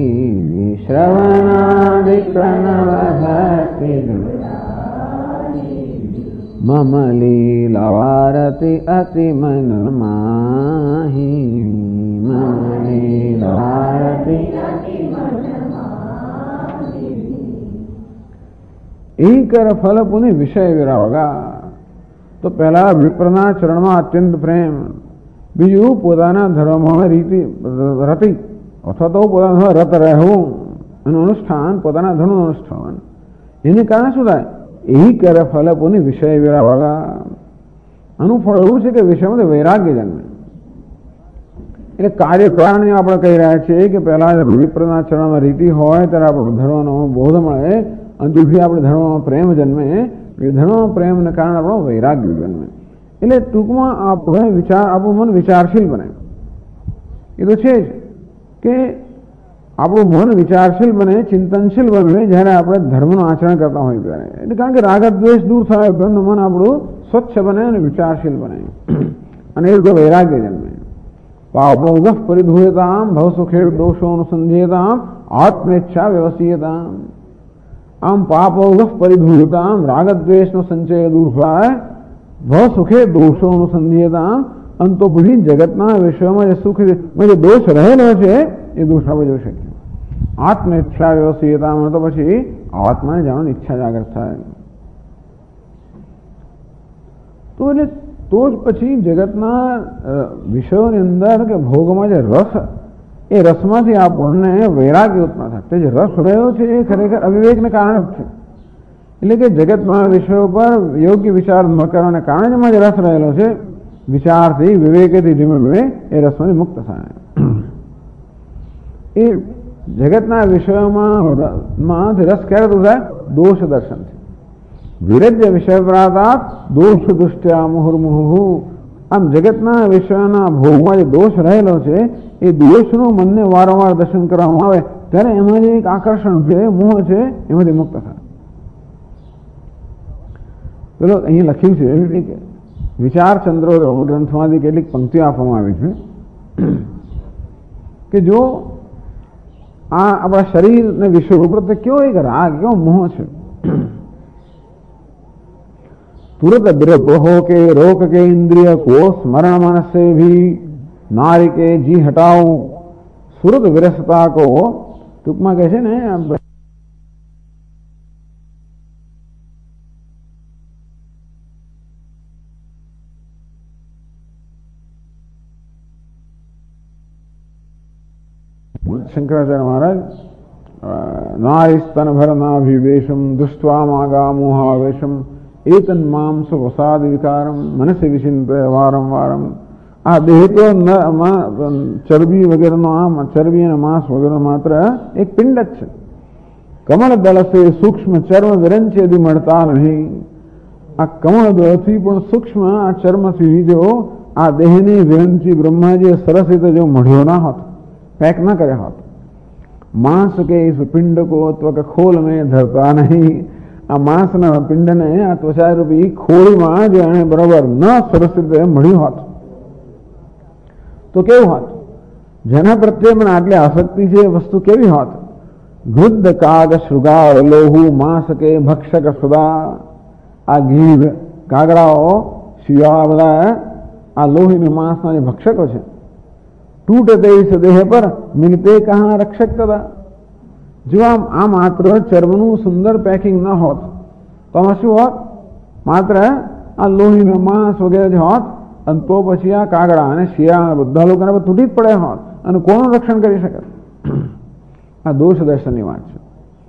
શ્રવણાદિક્રનવ ભક્તિ દૃઢાહિ મમ લીલારતિ અતિ મન માહિ, મમ લીલારતિ અતિ મન માહિ. એ કર ફલ પુનિ વિષય વિરાગા. તો પહેલા વિપ્રના ચરણમાં અત્યંત પ્રેમ, બીજું પોતાના ધર્મમાં રતિ અથવા તો પોતાના રત રહેવું, એનું અનુષ્ઠાન, પોતાના ધર્મનું અનુષ્ઠાન. એને કારણે શું થાય? એ કરે ફલ પુનિ વિષય વિરાગા. આનું ફળ એવું છે કે વિષયમાં વૈરાગ્ય જન્મે. એટલે કાર્યકારણને આપણે કહી રહ્યા છીએ કે પહેલા વિપ્રના ચરણમાં રીતિ હોય ત્યારે આપણો ધર્મનો બોધ મળે, અને તેથી આપણે ધર્મમાં પ્રેમ જન્મે, એ ધર્મમાં પ્રેમને કારણે આપણો વૈરાગ્ય જન્મે. એટલે ટૂંકમાં આપણું મન વિચારશીલ બને. એ તો છે જ કે આપણું મન વિચારશીલ બને, ચિંતનશીલ બને જ્યારે આપણે ધર્મનું આચરણ કરતા હોય ત્યારે. એટલે કારણ કે રાગ દ્વેષ દૂર થાય તો મન આપણું સ્વચ્છ બને અને વિચારશીલ બને, અને એ રીતે વૈરાગ્ય જન્મે. પાપોગઃ પરિધૂયતામ ભવ સુખેર દોષોનુસંધ્યેતામ આત્મેચ્છા વ્યવસીયતામ. આમ પાપોગઃ પરિધૂયતામ, રાગ દ્વેષનો સંચય દૂર થાય, ભવ સુખે દોષોનુસંધ્યેતામ, અને તો પછી જગતના વિષયોમાં જે સુખ જે દોષ રહેલો છે એ દોષ આપણે જોઈ શકીએ. આત્મેચ્છા વ્યવસ્થિતતામાં તો પછી આત્માને જાણવાની ઈચ્છા જાગૃત થાય તો એટલે તો જ પછી જગતના વિષયોની અંદર કે ભોગમાં જે રસ, એ રસમાંથી આપણને વૈરાગ્ય ઉત્પન્ન થાય. તે જે રસ રહ્યો છે એ ખરેખર અવિવેકને કારણે જ છે. એટલે કે જગતના વિષયો પર યોગ્ય વિચાર ન કરવાને કારણે જ એમાં જે રસ રહેલો છે, વિચારથી વિવેકથી ધીમે ધીમે એ રસમાંથી મુક્ત થાય. એ જગતના વિષયોમાં રસ ક્યારે દૂર થાય? દોષ દર્શનથી. વિરજ્ય વિષય પ્રાતાત દોષ દુષ્ટ્યા મુહુર્મુહુ. આમ જગતના વિષયોના ભોગમાં જે દોષ રહેલો છે, એ દોષનું મનને વારંવાર દર્શન કરવામાં આવે ત્યારે એમાં જે એક આકર્ષણ છે, મોહ છે, એમાંથી મુક્ત થાય. પેલો અહીં લખ્યું છે વિચાર ચંદ્રો ગ્રંથમાંથી કેટલીક પંક્તિઓ આપવામાં આવી છે કે જો આ આપણા શરીરને વિષયો પ્રત્યે કેવો એક રાગ, કેવો મોહ છે. तुरत विरत हो के रोक के इंद्रिय को स्मरण मन से भी नारी के जी हटाओ सुरत विरसता को टूंकમાં કહે છે ને शंकराचार्य महाराज नारीस्तन भरनाभिवेशम दुष्ट्वा मागा मोहावेशम एतन मांस वसाद विकारम मनसे विचिंत्य वारम वारम. આ દેહ તો ચરબી વગેરેનો આમ ચરબી અને માંસ વગેરે માત્ર એક પિંડ જ છે. કમળ દળ સે સૂક્ષ્મ ચર્મ વિરંચેદી મળતા નહીં. આ કમળ દળથી પણ સૂક્ષ્મ આ ચર્મથી જો આ દેહને વિરંચી બ્રહ્માજીએ સરસ રીતે જો મઢ્યો ના હોત, પેક ના કર્યા હોત. માંસ કે ઇસ પિંડ કો ત્વક ખોલ મેં ધરતા નહીં. આ માંસના પિંડને આ ત્વચારૂપી ખોળીમાં જો એને બરાબર ન સરસ રીતે મળ્યું હોત તો કેવું હોત? જેના પ્રત્યે મને આટલી આસક્તિ છે એ વસ્તુ કેવી હોત? વૃદ્ધ કાગ શૃગાર લોહુ માંસ કે ભક્ષક સદા. આ ગીધ કાગડાઓ શિયાળા બધા આ લોહીને માંસના જે ભક્ષકો છે. તૂટતે ઇસ દેહ પર મિલતે કહા રક્ષક તદા. જો આ માત્ર ચર્મનું સુંદર પેકિંગ ન હોત તો આમાં શું હોત? માત્ર આ લોહીનો માંસ વગેરે જ હોત અને તો પછી આ કાગડા અને શિયાળા બધા લોકોને તૂટી જ પડે હોત અને કોનું રક્ષણ કરી શકે? આ દોષ દર્શનની વાત છે.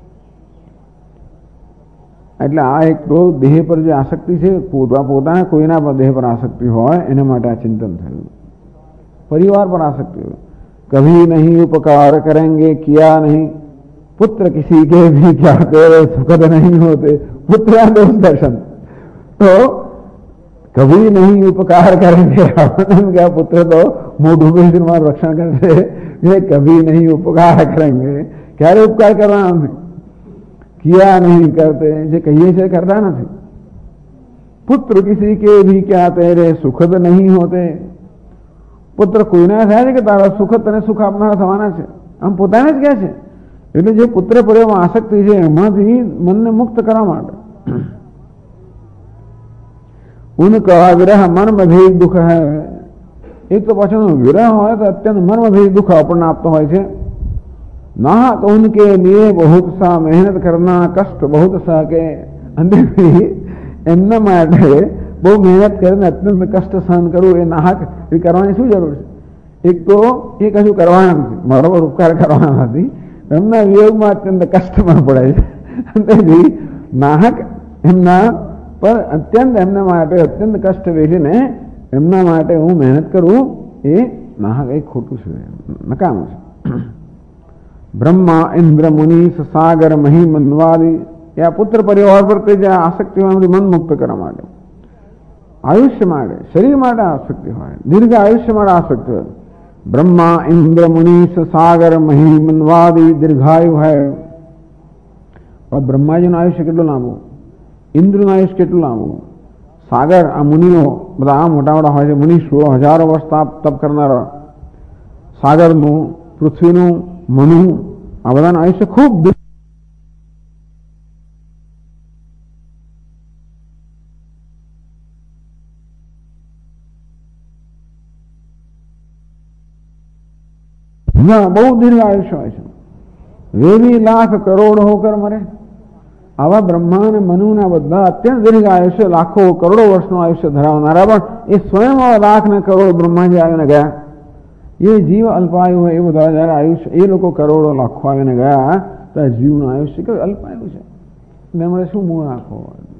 એટલે આ એક તો દેહ પર જે આસક્તિ છે, પોતાના કોઈના પણ દેહ પર આસક્તિ હોય એના માટે આ ચિંતન થયું. परिवार पर आसक्ति हो, कभी नहीं उपकार करेंगे किया नहीं. पुत्र किसी के भी क्या तेरे सुखद नहीं होते. पुत्र दोष दर्शन. तो कभी नहीं उपकार करेंगे. क्या पुत्र तो मोटू के रक्षण करते, ये कभी नहीं उपकार करेंगे. क्यारे उपकार करवाना નથી, किया नहीं करते, જે કહીએ છે કરતા નથી. पुत्र किसी के भी क्या तेरे सुखद नहीं होते. પુત્ર કોઈના થાય છે કે તારા સુખ તને સુખ આપનારા થવાના છે, આમ પોતાને જ કહે છે. એટલે જે પુત્ર પ્રેમમાં આસક્તિ છે એમાંથી મનને મુક્ત કરવા માટે. ઉનકા વિરહ મર્મભેદ દુઃખ હૈ. એક તો પાછળ વિરહ હોય તો અત્યંત મર્મભેદ દુઃખ આપણને આપતો હોય છે. ના તો ઉનકે લીએ બહુત સા મહેનત કરના કષ્ટ બહુત સા કે. અંદરથી એમના માટે બહુ મહેનત કરીને અત્યંત કષ્ટ સહન કરવું એ નાહક એ કરવાની શું જરૂર છે? એક તો એ કશું કરવાના નથી, બરોબર ઉપકાર કરવાના નથી, એમના વિયોગમાં અત્યંત કષ્ટમાં પડે છે. તેથી નાહક એમના પર અત્યંત એમના માટે અત્યંત કષ્ટ વેઠીને એમના માટે હું મહેનત કરું એ નાહક એ ખોટું છે, નકામું છે. બ્રહ્મા ઇન્દ્ર મુનિ સાગર મહી મન્વાદી. એ આ પુત્ર પરિવાર પર જે આસક્તિ હોય એમાંથી મન મુક્ત કરવા માટે, આયુષ્ય માટે, શરીર માટે આસક્તિ હોય, દીર્ઘ આયુષ્ય માટે આસક્તિ હોય. બ્રહ્મા ઇન્દ્ર મુનીશ સાગર મહી મન્વાદી દીર્ઘાયુ હૈ. બ્રહ્માજીનું આયુષ્ય કેટલું લાંબુ, ઇન્દ્રનું આયુષ્ય કેટલું લાંબુ, સાગર આ મુનિઓ બધા આ મોટા મોટા હોય છે, મુનિષો હજારો વર્ષ તપ કરનારા, સાગરનું, પૃથ્વીનું, મનુ આ બધાનું આયુષ્ય ખૂબ બહુ દીર્ઘ આયુષ્ય હોય છે. वे भी लाख करोड़ होकर मरे. આવા બ્રહ્મા અને મનુના બધા અત્યંત દીર્ઘ આયુષ્ય, લાખો કરોડો વર્ષનું આયુષ્ય ધરાવનારા પણ એ સ્વયં લાખ ને કરોડ બ્રહ્માજી આવીને ગયા. એ જીવ અલ્પાયુ હોય એ બધા જયારે આયુષ્ય, એ લોકો કરોડો લાખો આવીને ગયા, તો જીવનું આયુષ્ય કેવું અલ્પાયુ છે. એમણે શું મોહ રાખો.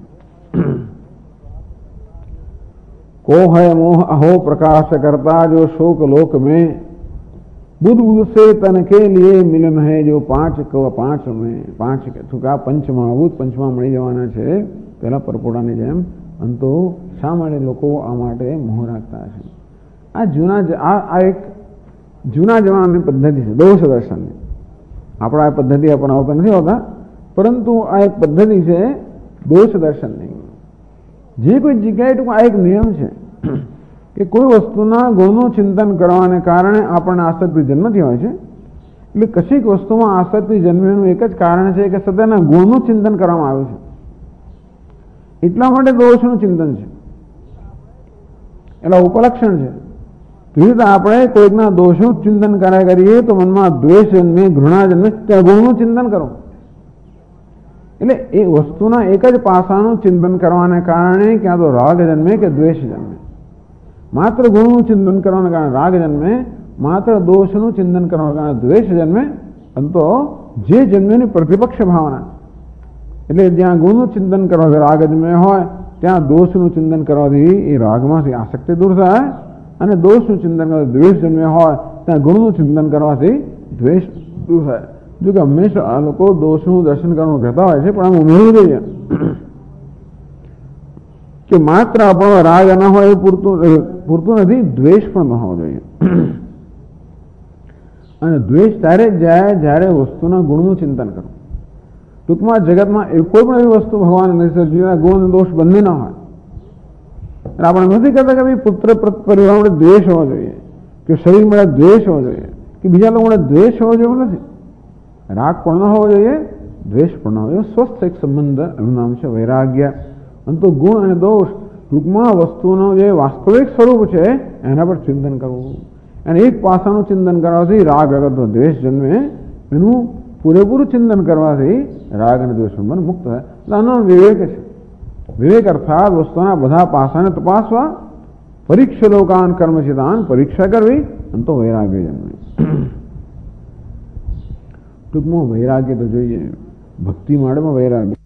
को है मोह अहो प्रकाश करता, जो शोक लोक में बुध बुध से तन के लिए मिलन है, जो પાંચ પંચમહાભૂત પંચમા મળી જવાના છે પેલા પરપોડાની જેમ. અંતો શા માટે લોકો આ માટે મોહ રાખતા છે? આ એક જૂના જમાનાની પદ્ધતિ છે દોષ દર્શનની. આપણા આ પદ્ધતિ અપનાવતા નથી હોતા, પરંતુ આ એક પદ્ધતિ છે દોષ દર્શનની. જે કોઈ જગ્યાએ ટૂંક આ એક નિયમ છે કે કોઈ વસ્તુના ગુણનું ચિંતન કરવાને કારણે આપણને આસક્તિ જન્મતી હોય છે. એટલે કશીક વસ્તુમાં આસક્તિ જન્મેનું એક જ કારણ છે કે સદાના ગુણનું ચિંતન કરવામાં આવ્યું છે. એટલા માટે દોષનું ચિંતન છે, એટલે ઉપલક્ષણ છે. તેવી રીતે આપણે કોઈકના દોષનું ચિંતન કર્યા કરીએ તો મનમાં દ્વેષ જન્મે, ઘૃણા જન્મે, ત્યાં ગુણનું ચિંતન કરો. એટલે એ વસ્તુના એક જ પાસાનું ચિંતન કરવાને કારણે ક્યાં તો રાગ જન્મે કે દ્વેષ જન્મે. માત્ર ગુણનું ચિંતન કરવાને કારણે રાગ જન્મે, માત્ર દોષનું ચિંતન કરવાને કારણે દ્વેષ જન્મે. અંતો જે જન્મેની પ્રતિપક્ષ ભાવના, એટલે જ્યાં ગુણનું ચિંતન કરવાથી રાગ જન્મે હોય ત્યાં દોષનું ચિંતન કરવાથી એ રાગમાંથી આસક્તિ દૂર થાય, અને દોષનું ચિંતન કરવાથી દ્વેષ જન્મે હોય ત્યાં ગુણનું ચિંતન કરવાથી દ્વેષ દૂર થાય. જો કે હંમેશા આ લોકો દોષનું દર્શન કરવાનું કહેતા હોય છે, પણ આમ ઉમેરવું જોઈએ કે માત્ર આપણો રાગ ન હોય એ પૂરતું નથી, દ્વેષ પણ ન હોવો જોઈએ. અને દ્વેષ ત્યારે જ જાય જ્યારે વસ્તુના ગુણનું ચિંતન કરવું. ટૂંકમાં જગતમાં કોઈ પણ એવી વસ્તુ ભગવાન નથી સર્જી ગુણ અને દોષ બંને ના હોય. આપણે નથી કહેતા કે ભાઈ પુત્ર પરિવાર માટે દ્વેષ હોવો જોઈએ, કે શરીર માટે દ્વેષ હોવો જોઈએ, કે બીજા લોકો માટે દ્વેષ હોવો જોઈએ નથી. રાગ પણ ન હોવો જોઈએ, દ્વેષ પણ ન હોવો જોઈએ. સ્વસ્થ એક સંબંધ એનું નામ છે વૈરાગ્ય. અંતો ગુણ અને દોષ ટૂંકમાં વસ્તુનો જે વાસ્તવિક સ્વરૂપ છે એના પર ચિંતન કરવું. અને એક પાસાનું ચિંતન કરવાથી રાગ અથવા દ્વેષ જન્મે, એનું પૂરેપૂરું ચિંતન કરવાથી રાગ અને દ્વેષ મુક્ત થાય. આનો વિવેક છે. વિવેક અર્થાત વસ્તુના બધા પાસાને તપાસવા, પરીક્ષા લોકાન કર્મચિતાન, પરીક્ષા કરવી, અંતો વૈરાગ્ય જન્મે. ટૂંકમાં વૈરાગ્ય તો જોઈએ, ભક્તિ માળમાં વૈરાગ્ય.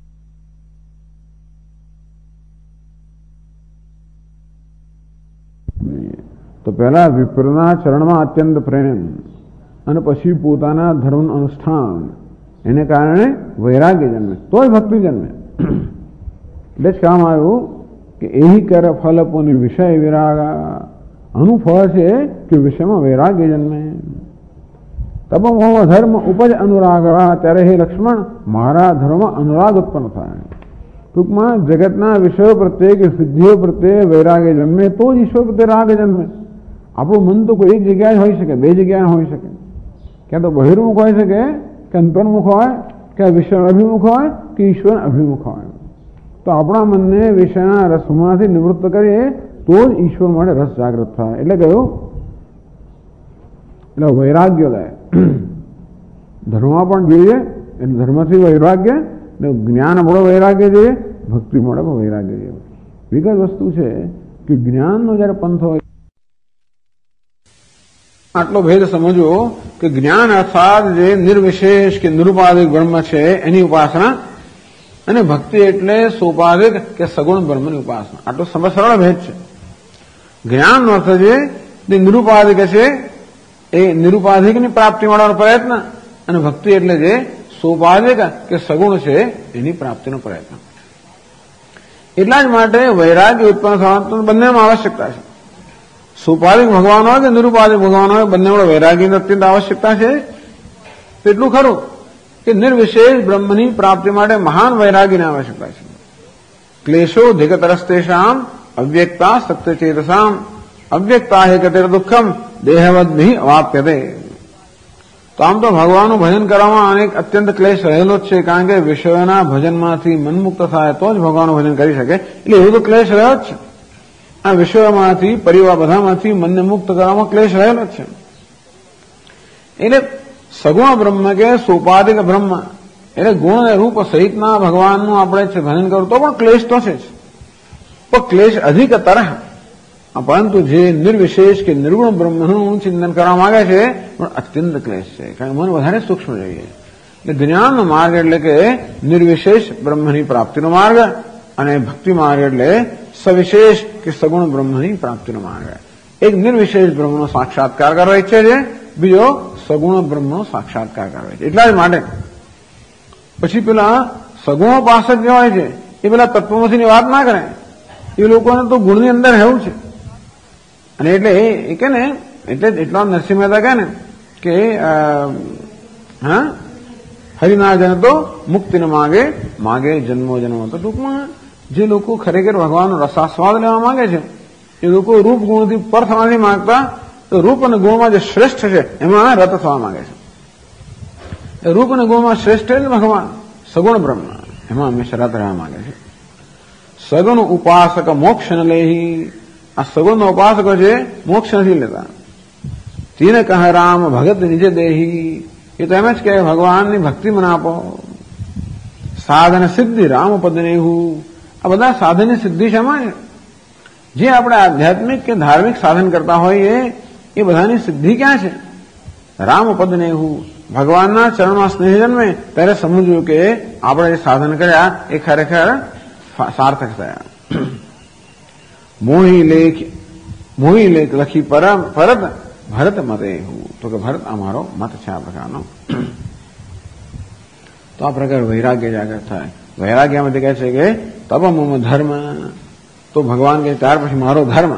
તો પહેલા વિપ્રના ચરણમાં અત્યંત પ્રેમ, અને પછી પોતાના ધર્મ અનુષ્ઠાન, એને કારણે વૈરાગ્ય જન્મે, તો જ ભક્તિ જન્મે. એટલે જ કામ આવ્યું કે એહી કર ફલ પુનિ વિષય વિરાગા. આનું ફળ છે કે વિષયમાં વૈરાગ્ય જન્મે. તબ મોહ ધર્મ ઉપજ અનુરાગ. ત્યારે હે લક્ષ્મણ, મારા ધર્મમાં અનુરાગ ઉત્પન્ન થાય. ટૂંકમાં જગતના વિષયો પ્રત્યે કે સિદ્ધિઓ પ્રત્યે વૈરાગ્ય જન્મે તો જ ઈશ્વર પ્રત્યે રાગ જન્મે. આપણું મન તો કોઈ એક જગ્યાએ હોઈ શકે, બે જગ્યાએ હોઈ શકે. ક્યાં તો બહિર્મુખ હોઈ શકે, કે અંતર્મુખ હોય, કે વિષય અભિમુખ હોય, કે ઈશ્વર અભિમુખ હોય. તો આપણા મનને વિષયના રસમાંથી નિવૃત્ત કરીએ તો જ ઈશ્વર માટે રસ જાગૃત થાય. એટલે કહ્યું, એટલે વૈરાગ્ય લે. ધર્મમાં પણ જોઈએ, એટલે ધર્મથી વૈરાગ્ય, જ્ઞાન મળો વૈરાગ્ય જોઈએ, ભક્તિ મળે પણ વૈરાગ્ય જોઈએ. વિગત વસ્તુ છે કે જ્ઞાનનો જયારે પંથ હોય, આટલો ભેદ સમજવો કે જ્ઞાન અર્થાત જે નિર્વિશેષ કે નિરુપાધિક બ્રહ્મ છે એની ઉપાસના, અને ભક્તિ એટલે સોપાધિક કે સગુણ બ્રહ્મની ઉપાસના. આટલો સરળ ભેદ છે. જ્ઞાનનો અર્થ જે નિરુપાધિક છે એ નિરુપાધિકની પ્રાપ્તિ મળવાનો પ્રયત્ન, અને ભક્તિ એટલે જે સોપાધિક કે સગુણ છે એની પ્રાપ્તિનો પ્રયત્ન. એટલા જ માટે વૈરાગ્ય ઉત્પન્ન થવાનું બંનેમાં આવશ્યકતા છે. સોપાધિક ભગવાન હોય કે નિરુપાધિક ભગવાન હોય, બંનેમાં વૈરાગ્યની અત્યંત આવશ્યકતા છે. એટલું ખરું કે નિર્વિશેષ બ્રહ્મની પ્રાપ્તિ માટે મહાન વૈરાગ્યની આવશ્યકતા છે. ક્લેશો ધિગતરસ્તેષામ અવ્યક્તા સત્યચેતસામ અવ્યક્તા હે કતેર દુઃખમ દેહવદ્ભિ અવાપ્યતે. તો આમ તો ભગવાનનું ભજન કરવામાં અનેક અત્યંત ક્લેશ રહેલો જ છે, કારણ કે વિષયોના ભજનમાંથી મનમુક્ત થાય તો જ ભગવાનનું ભજન કરી શકે. એટલે એવું તો ક્લેશ રહ્યો જ છે. આ વિષયોમાંથી, પરિવાર બધામાંથી મનને મુક્ત કરવામાં ક્લેશ રહેલો જ છે. એટલે સગુણ બ્રહ્મ કે સોપાધિક બ્રહ્મ એટલે ગુણ અને રૂપ સહિતના ભગવાનનું આપણે ભજન કરવું તો પણ ક્લેશ તો છે જ, પણ ક્લેશ અધિકતર. પરંતુ જે નિર્વિશેષ કે નિર્ગુણ બ્રહ્મનું ચિંતન કરવા માંગે છે પણ અત્યંત ક્લેશ છે, કારણ કે મન વધારે સૂક્ષ્મ જોઈએ. એટલે જ્ઞાનનો માર્ગ એટલે કે નિર્વિશેષ બ્રહ્મની પ્રાપ્તિનો માર્ગ, અને ભક્તિ માર્ગ એટલે સવિશેષ કે સગુણ બ્રહ્મની પ્રાપ્તિનો માર્ગ. એક નિર્વિશેષ બ્રહ્મનો સાક્ષાત્કાર કરવા ઈચ્છે છે, બીજો સગુણ બ્રહ્મનો સાક્ષાત્કાર કરવા છે. એટલા જ માટે પછી પેલા સગુણોપાસક જે હોય છે એ પેલા તત્વમસીની વાત ના કરે, એ લોકોને તો ગુણની અંદર રહેવું છે. અને એટલે એ કે ને, એટલે એટલા નરસિંહ મહેતા કહે ને કે હા હરિના જન તો મુક્તિને માગે, માગે જન્મો જન્મો. તો ટૂંકમાં જે લોકો ખરેખર ભગવાનનો રસાસ્વાદ લેવા માંગે છે એ લોકો રૂપ ગુણથી પર થવા નથી માંગતા, તો રૂપ અને ગુણમાં જે શ્રેષ્ઠ છે એમાં રત થવા માંગે છે. રૂપ અને ગુણમાં શ્રેષ્ઠ એટલે ભગવાન સગુણ બ્રહ્મ, એમાં હંમેશા રત રહેવા માંગે છે. સગુણ ઉપાસક મોક્ષ ન લેહી. આ સગુણનો ઉપાસકો છે મોક્ષ નથી લેતા. તીને કહ રામ ભગત નિજ દેહી. એ તો એમ જ કે ભગવાનની ભક્તિ મને આપો. સાધન સિદ્ધિ રામ પદ નેહું. આ બધા સાધનની સિદ્ધિ શેમાં છે? જે આપણે આધ્યાત્મિક કે ધાર્મિક સાધન કરતા હોઈએ એ બધાની સિદ્ધિ ક્યાં છે? રામ પદ નેહું. ભગવાનના ચરણમાં સ્નેહ જન્મે ત્યારે સમજવું કે આપણે જે સાધન કર્યા એ ખરેખર સાર્થક થયા. મોહી લેખ લખી પરત ભરત મતે હું. તો કે ભરત અમારો મત છે આ પ્રકારનો. તો આ પ્રકાર વૈરાગ્ય જાગૃત થાય. વૈરાગ્યમાંથી કહે છે કે તબ મમ ધર્મ. તો ભગવાન કહે ત્યાર પછી મારો ધર્મ.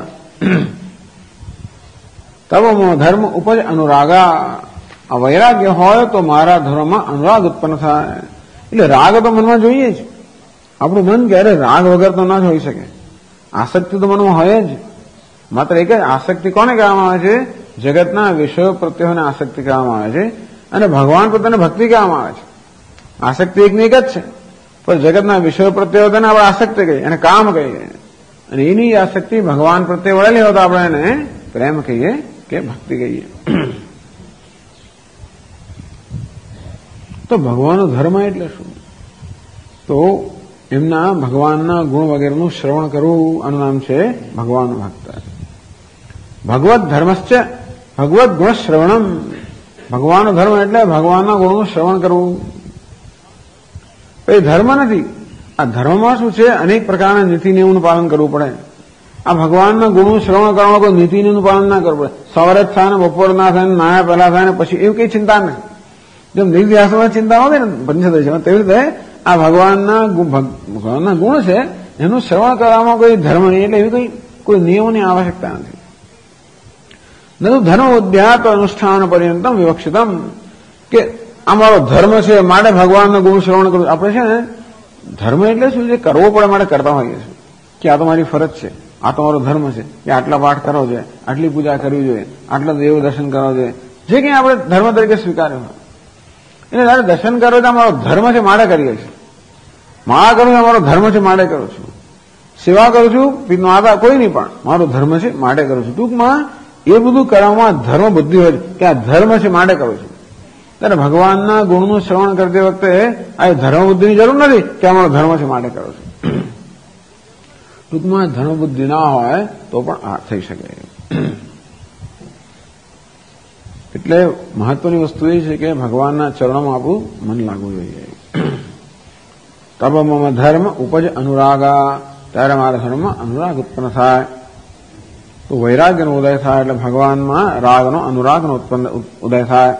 તબ મમ ધર્મ ઉપજ અનુરાગા. આ વૈરાગ્ય હોય તો મારા ધર્મમાં અનુરાગ ઉત્પન્ન થાય. એટલે રાગ તો મનમાં જોઈએ જ. આપણું મન ક્યારે રાગ વગર તો ના જ હોઈ શકે. આસક્તિ તો મનમાં હોય જ. માત્ર એક જ આસક્તિ કોને કહેવામાં આવે છે? જગતના વિષયો પ્રત્યેની આસક્તિ કહેવામાં આવે છે, અને ભગવાન પ્રત્યેની ભક્તિ કહેવામાં આવે છે. આસક્તિ એકની એક જ છે, પણ જગતના વિષયો પ્રત્યે તેને આપણે આસક્તિ કહીએ, એને કામ કહીએ. અને એની આસક્તિ ભગવાન પ્રત્યે વળેલી હોય તો આપણે એને પ્રેમ કહીએ કે ભક્તિ કહીએ. તો ભગવાનનો ધર્મ એટલે શું? તો એમના ભગવાનના ગુણ વગેરેનું શ્રવણ કરવું, આનું નામ છે ભગવાન ભક્ત. ભગવત ધર્મશ્ચ ભગવત ગુણ શ્રવણમ. ભગવાનનો ધર્મ એટલે ભગવાનના ગુણનું શ્રવણ કરવું. એ ધર્મ નથી. આ ધર્મમાં શું છે? અનેક પ્રકારના નીતિ નિયમોનું પાલન કરવું પડે. આ ભગવાનના ગુણનું શ્રવણ કરવામાં કોઈ નીતિ નિયમનું પાલન ના કરવું પડે. સવારે જ થાય ને બપોર ના થાય ને નાયા પહેલા થાય ને પછી એવી કઈ ચિંતા નથી. જેમ નિર્ધ્યાસમાં ચિંતા હોતી ને પંચદશમાં, તેવી રીતે આ ભગવાનના ગુણ છે એનું શ્રવણ કરવામાં કોઈ ધર્મ નહીં. એટલે એવી કોઈ નિયમોની આવશ્યકતા નથી. નુ ધર્મ ઉદ્યાત અનુષ્ઠાન પર્યંતમ વિવક્ષિતમ. કે અમારો ધર્મ છે માટે ભગવાનના ગુણ શ્રવણ કરવું. આપણે છે ને ધર્મ એટલે શું છે? કરવો પડે માટે કરતા હોઈએ છીએ કે આ તો મારી ફરજ છે, આ તો મારો ધર્મ છે કે આટલા પાઠ કરવો જોઈએ, આટલી પૂજા કરવી જોઈએ, આટલા દેવ દર્શન કરવા જોઈએ, જે કંઈ આપણે ધર્મ તરીકે સ્વીકાર્યો હોય. એટલે જયારે દર્શન કરો તો અમારો ધર્મ છે માટે કરીએ છીએ. માળા કરું છું અમારો ધર્મ છે માટે કરું છું. સેવા કરું છું માતા કોઈ નહીં, પણ મારો ધર્મ છે માટે કરું છું. ટૂંકમાં એ બધું કરવામાં ધર્મ બુદ્ધિ હોય કે આ ધર્મ છે માટે કરું છું. ત્યારે ભગવાનના ગુણનું શ્રવણ કરતી વખતે આ ધર્મ બુદ્ધિની જરૂર નથી કે અમારો ધર્મ છે માટે કરું છું. ટૂંકમાં ધર્મ બુદ્ધિ ના હોય તો પણ થઈ શકે. એટલે મહત્વની વસ્તુ એ છે કે ભગવાનના ચરણોમાં આપણું મન લાગવું જોઈએ. તબ મમ ધર્મ ઉપજ અનુરાગા. ત્યારે મારા ધર્મમાં અનુરાગ ઉત્પન્ન થાય. તો વૈરાગ્યનો ઉદય થાય એટલે ભગવાનમાં રાગનો અનુરાગનો ઉદય થાય.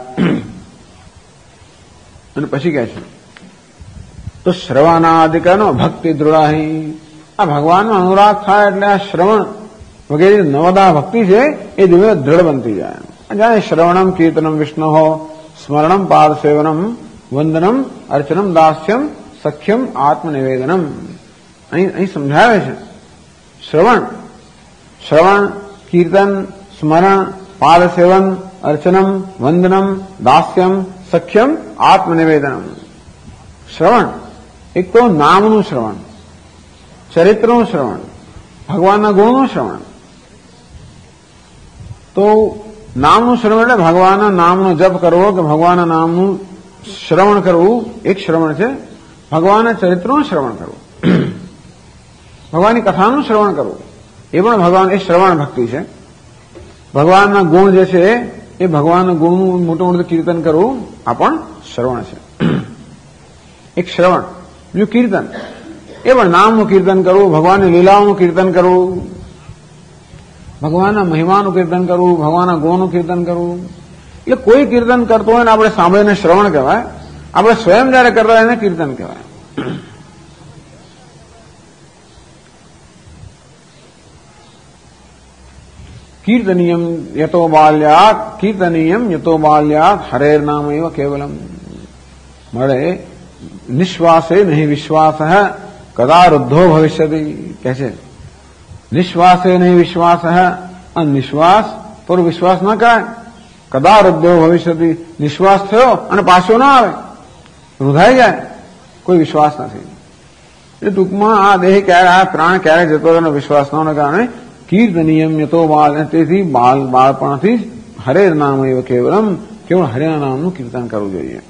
અને પછી કહે છે તો શ્રવણાદિકનો ભક્તિ દૃઢાહી. આ ભગવાનનો અનુરાગ થાય એટલે આ શ્રવણ વગેરે નવદા ભક્તિ છે એ ધીમે દ્રઢ બનતી જાય. જાણે શ્રવણમ કીર્તનમ વિષ્ણુ સ્મરણમ પાદ સેવનમ વંદનમ અર્ચનમ દાસ્યમ સખ્યમ આત્મનિવેદનમ. અહીં સમજાવે છે શ્રવણ કીર્તન સ્મરણ પાદ સેવન અર્ચનમ વંદનમ દાસ્યમ સખ્યમ આત્મનિવેદનમ. શ્રવણ એક તો નામનું શ્રવણ, ચરિત્રનું શ્રવણ, ભગવાનના ગુણનું શ્રવણ. તો નામનું શ્રવણ એટલે ભગવાનના નામનો જપ કરવો કે ભગવાનના નામનું શ્રવણ કરવું એક શ્રવણ છે, ભગવાનના ચરિત્રનું શ્રવણ કરવું, ભગવાનની કથાનું શ્રવણ કરવું એ પણ ભગવાન એ શ્રવણ ભક્તિ છે. ભગવાનના ગુણ જે છે એ ભગવાનના ગુણનું મોટું મોટું કીર્તન કરવું આ પણ શ્રવણ છે. એક શ્રવણ, બીજું કીર્તન, એ પણ નામનું કીર્તન કરવું, ભગવાનની લીલાઓનું કીર્તન કરવું, ભગવાનના મહિમાનું કીર્તન કરવું, ભગવાનના ગુણનું કીર્તન કરવું. એટલે કોઈ કીર્તન કરતો હોય ને આપણે સાંભળીને શ્રવણ કહેવાય, આપણે સ્વયં જયારે કરતા હોય એને કીર્તન કહેવાય. કીર્તનીયમ યતો બાલ્યાત હરેર નામ એવ કેવલમ. મળે નિશ્વાસે નહીં વિશ્વાસ કદા રૂદ્ધો ભવિષ્યતિ કહે છે. નિશ્વાસે નહીં વિશ્વાસ અનિશ્વાસ પર વિશ્વાસ ન કરાય. કદા રૂદ્ધો ભવિષ્યતિ, નિશ્વાસ થયો અને પાછો ના આવે, રૂધાઈ જાય, કોઈ વિશ્વાસ નથી. એ ટૂંકમાં આ દેહ ક્યારે, આ પ્રાણ ક્યારે જતો એનો વિશ્વાસ ન હોવાને કારણે કીર્તનીયમ યતો બાલ, તેથી બાળપણથી જ હરેર નામ એવ કેવલમ, કેવળ હરેના નામનું કીર્તન કરવું જોઈએ.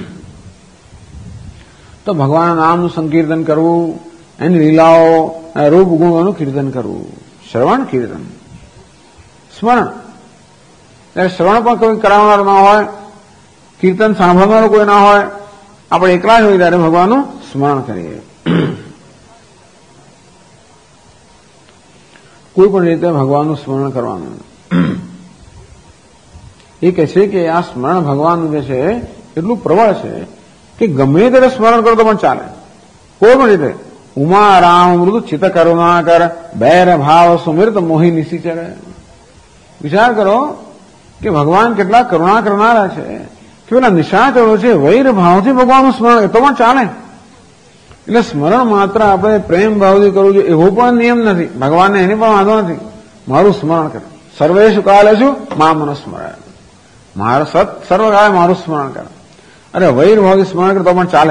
તો ભગવાનના નામનું સંકીર્તન કરવું, એની લીલાઓ રૂપ ગુણોનું કીર્તન કરવું, શ્રવણ કીર્તન. સ્મરણ, ત્યારે શ્રવણ પણ કોઈ કરાવનાર ના હોય, કીર્તન સાંભળનારો કોઈ ના હોય, આપણે એકલા જ હોય ત્યારે ભગવાનનું સ્મરણ કરીએ. કોઈ પણ રીતે ભગવાનનું સ્મરણ કરવાનું. એ કહે છે કે આ સ્મરણ ભગવાનનું જે છે એટલું પ્રબળ છે કે ગમે ત્યારે સ્મરણ કરો તો પણ ચાલે, કોઈ પણ રીતે. ઉમા રામ મૃદુ ચિત્ત કરુણાકર બેર ભાવ સુમિરત મોહી નિશિચર. વિચાર કરો કે ભગવાન કેટલા કરુણા કરનારા છે, કે પેલા નિશાચરો છે વૈર ભાવથી ભગવાનનું સ્મરણ તો પણ ચાલે. એટલે સ્મરણ માત્ર આપણે પ્રેમ ભાવથી કરવું જોઈએ એવો પણ નિયમ નથી. ભગવાનને એની પણ વાંધો નથી, મારું સ્મરણ કરે. સર્વેશુ કાલેષુ મા મનુસ્મરણ, મારું સર્વકાળે મારું સ્મરણ કરે. અરે વૈર ભાવથી સ્મરણ કરે તો પણ ચાલે.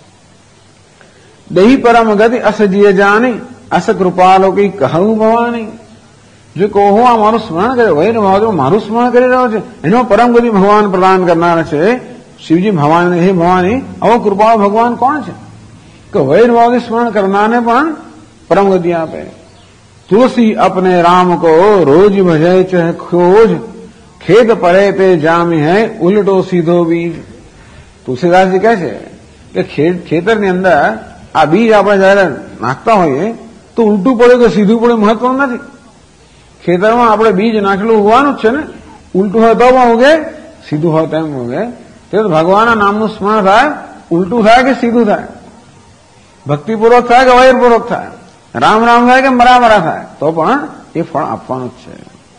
દહી પરમ ગતિ અસ જીય જાની, અસ કૃપાલો કી કહું ભવાની. જો કહો આ મારું સ્મરણ કરે, વૈર ભાવથી મારું સ્મરણ કરી રહ્યો છે, એનો પરમ ગતિ ભગવાન પ્રદાન કરનાર છે શિવજી. ભવાની, હે ભવાની, આવો કૃપાળો ભગવાન કોણ છે કે વૈર ભાવથી સ્મરણ કરનારને પણ પરમ ગતિ આપે. તુલસી અપને રામ કો રોજ ભજે ચહ ખોજ, ખેત પરે તે જામી હૈ ઉલટો સીધો બીજ. તુલસીદાસજી કહે છે કે ખેતરની અંદર આ બીજ આપણે જયારે નાખતા હોઈએ તો ઉલટું પડે કે સીધું પડે મહત્વનું નથી. ખેતરમાં આપણે બીજ નાખેલું ઉગવાનું જ છે ને, ઉલટું હોય તો પણ ઉગે, સીધું હોય તેમ ઉગે. તે ભગવાનના નામનું સ્મરણ થાય, ઉલટું થાય કે સીધું થાય, ભક્તિપૂર્વક થાય કે વૈરપૂર્વક થાય, રામ રામ થાય કે મરા થાય, તો પણ એ ફળ આપવાનું જ છે.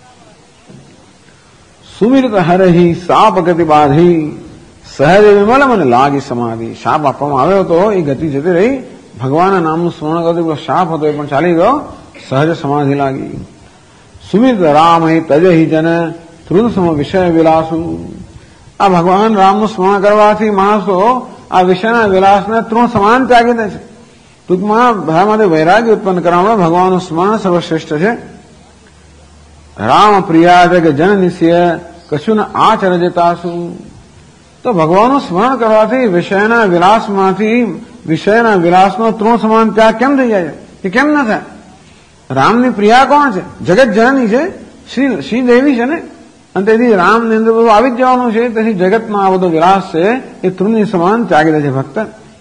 સુમિરિત હરહી સાપ ગતિ બાધી, સહજ વિમલ મને લાગી સમાધિ. શાપ આપવામાં આવ્યો હતો, એ ગતિ જતી રહી. ભગવાનના નામનું સ્મરણ કરતું શાપ હતો એ પણ ચાલી ગયો, સહજ સમાધિ લાગી. સુમિત રામ હી તજહી જન તૃણ સમ વિષય વિલાસુ. આ ભગવાન રામનું સ્મરણ કરવાથી માણસો આ વિષયના વિલાસને તૃણ સમાન ત્યાગી દે છે. ટૂંકમાં બધા માટે વૈરાગ્ય ઉત્પન્ન કરવા ભગવાનનું સ્મરણ સર્વશ્રેષ્ઠ છે. રામ પ્રિયા જગ જન નિશ્ય કશું આચરજતાસુ. તો ભગવાનનું સ્મરણ કરવાથી વિષયના વિલાસનો તૃણ સમાન ત્યાગ કેમ થઈ જાય છે, એ કેમ ન થાય? રામની પ્રિયા કોણ છે? જગત જનની છે, શ્રી દેવી છે ને. અને તેથી રામની અંદર બધું આવી જ જવાનું છે. તેથી જગતમાં આ બધો વિલાસ છે એ તૃણની સમાન ત્યાગી દે છે ભક્ત.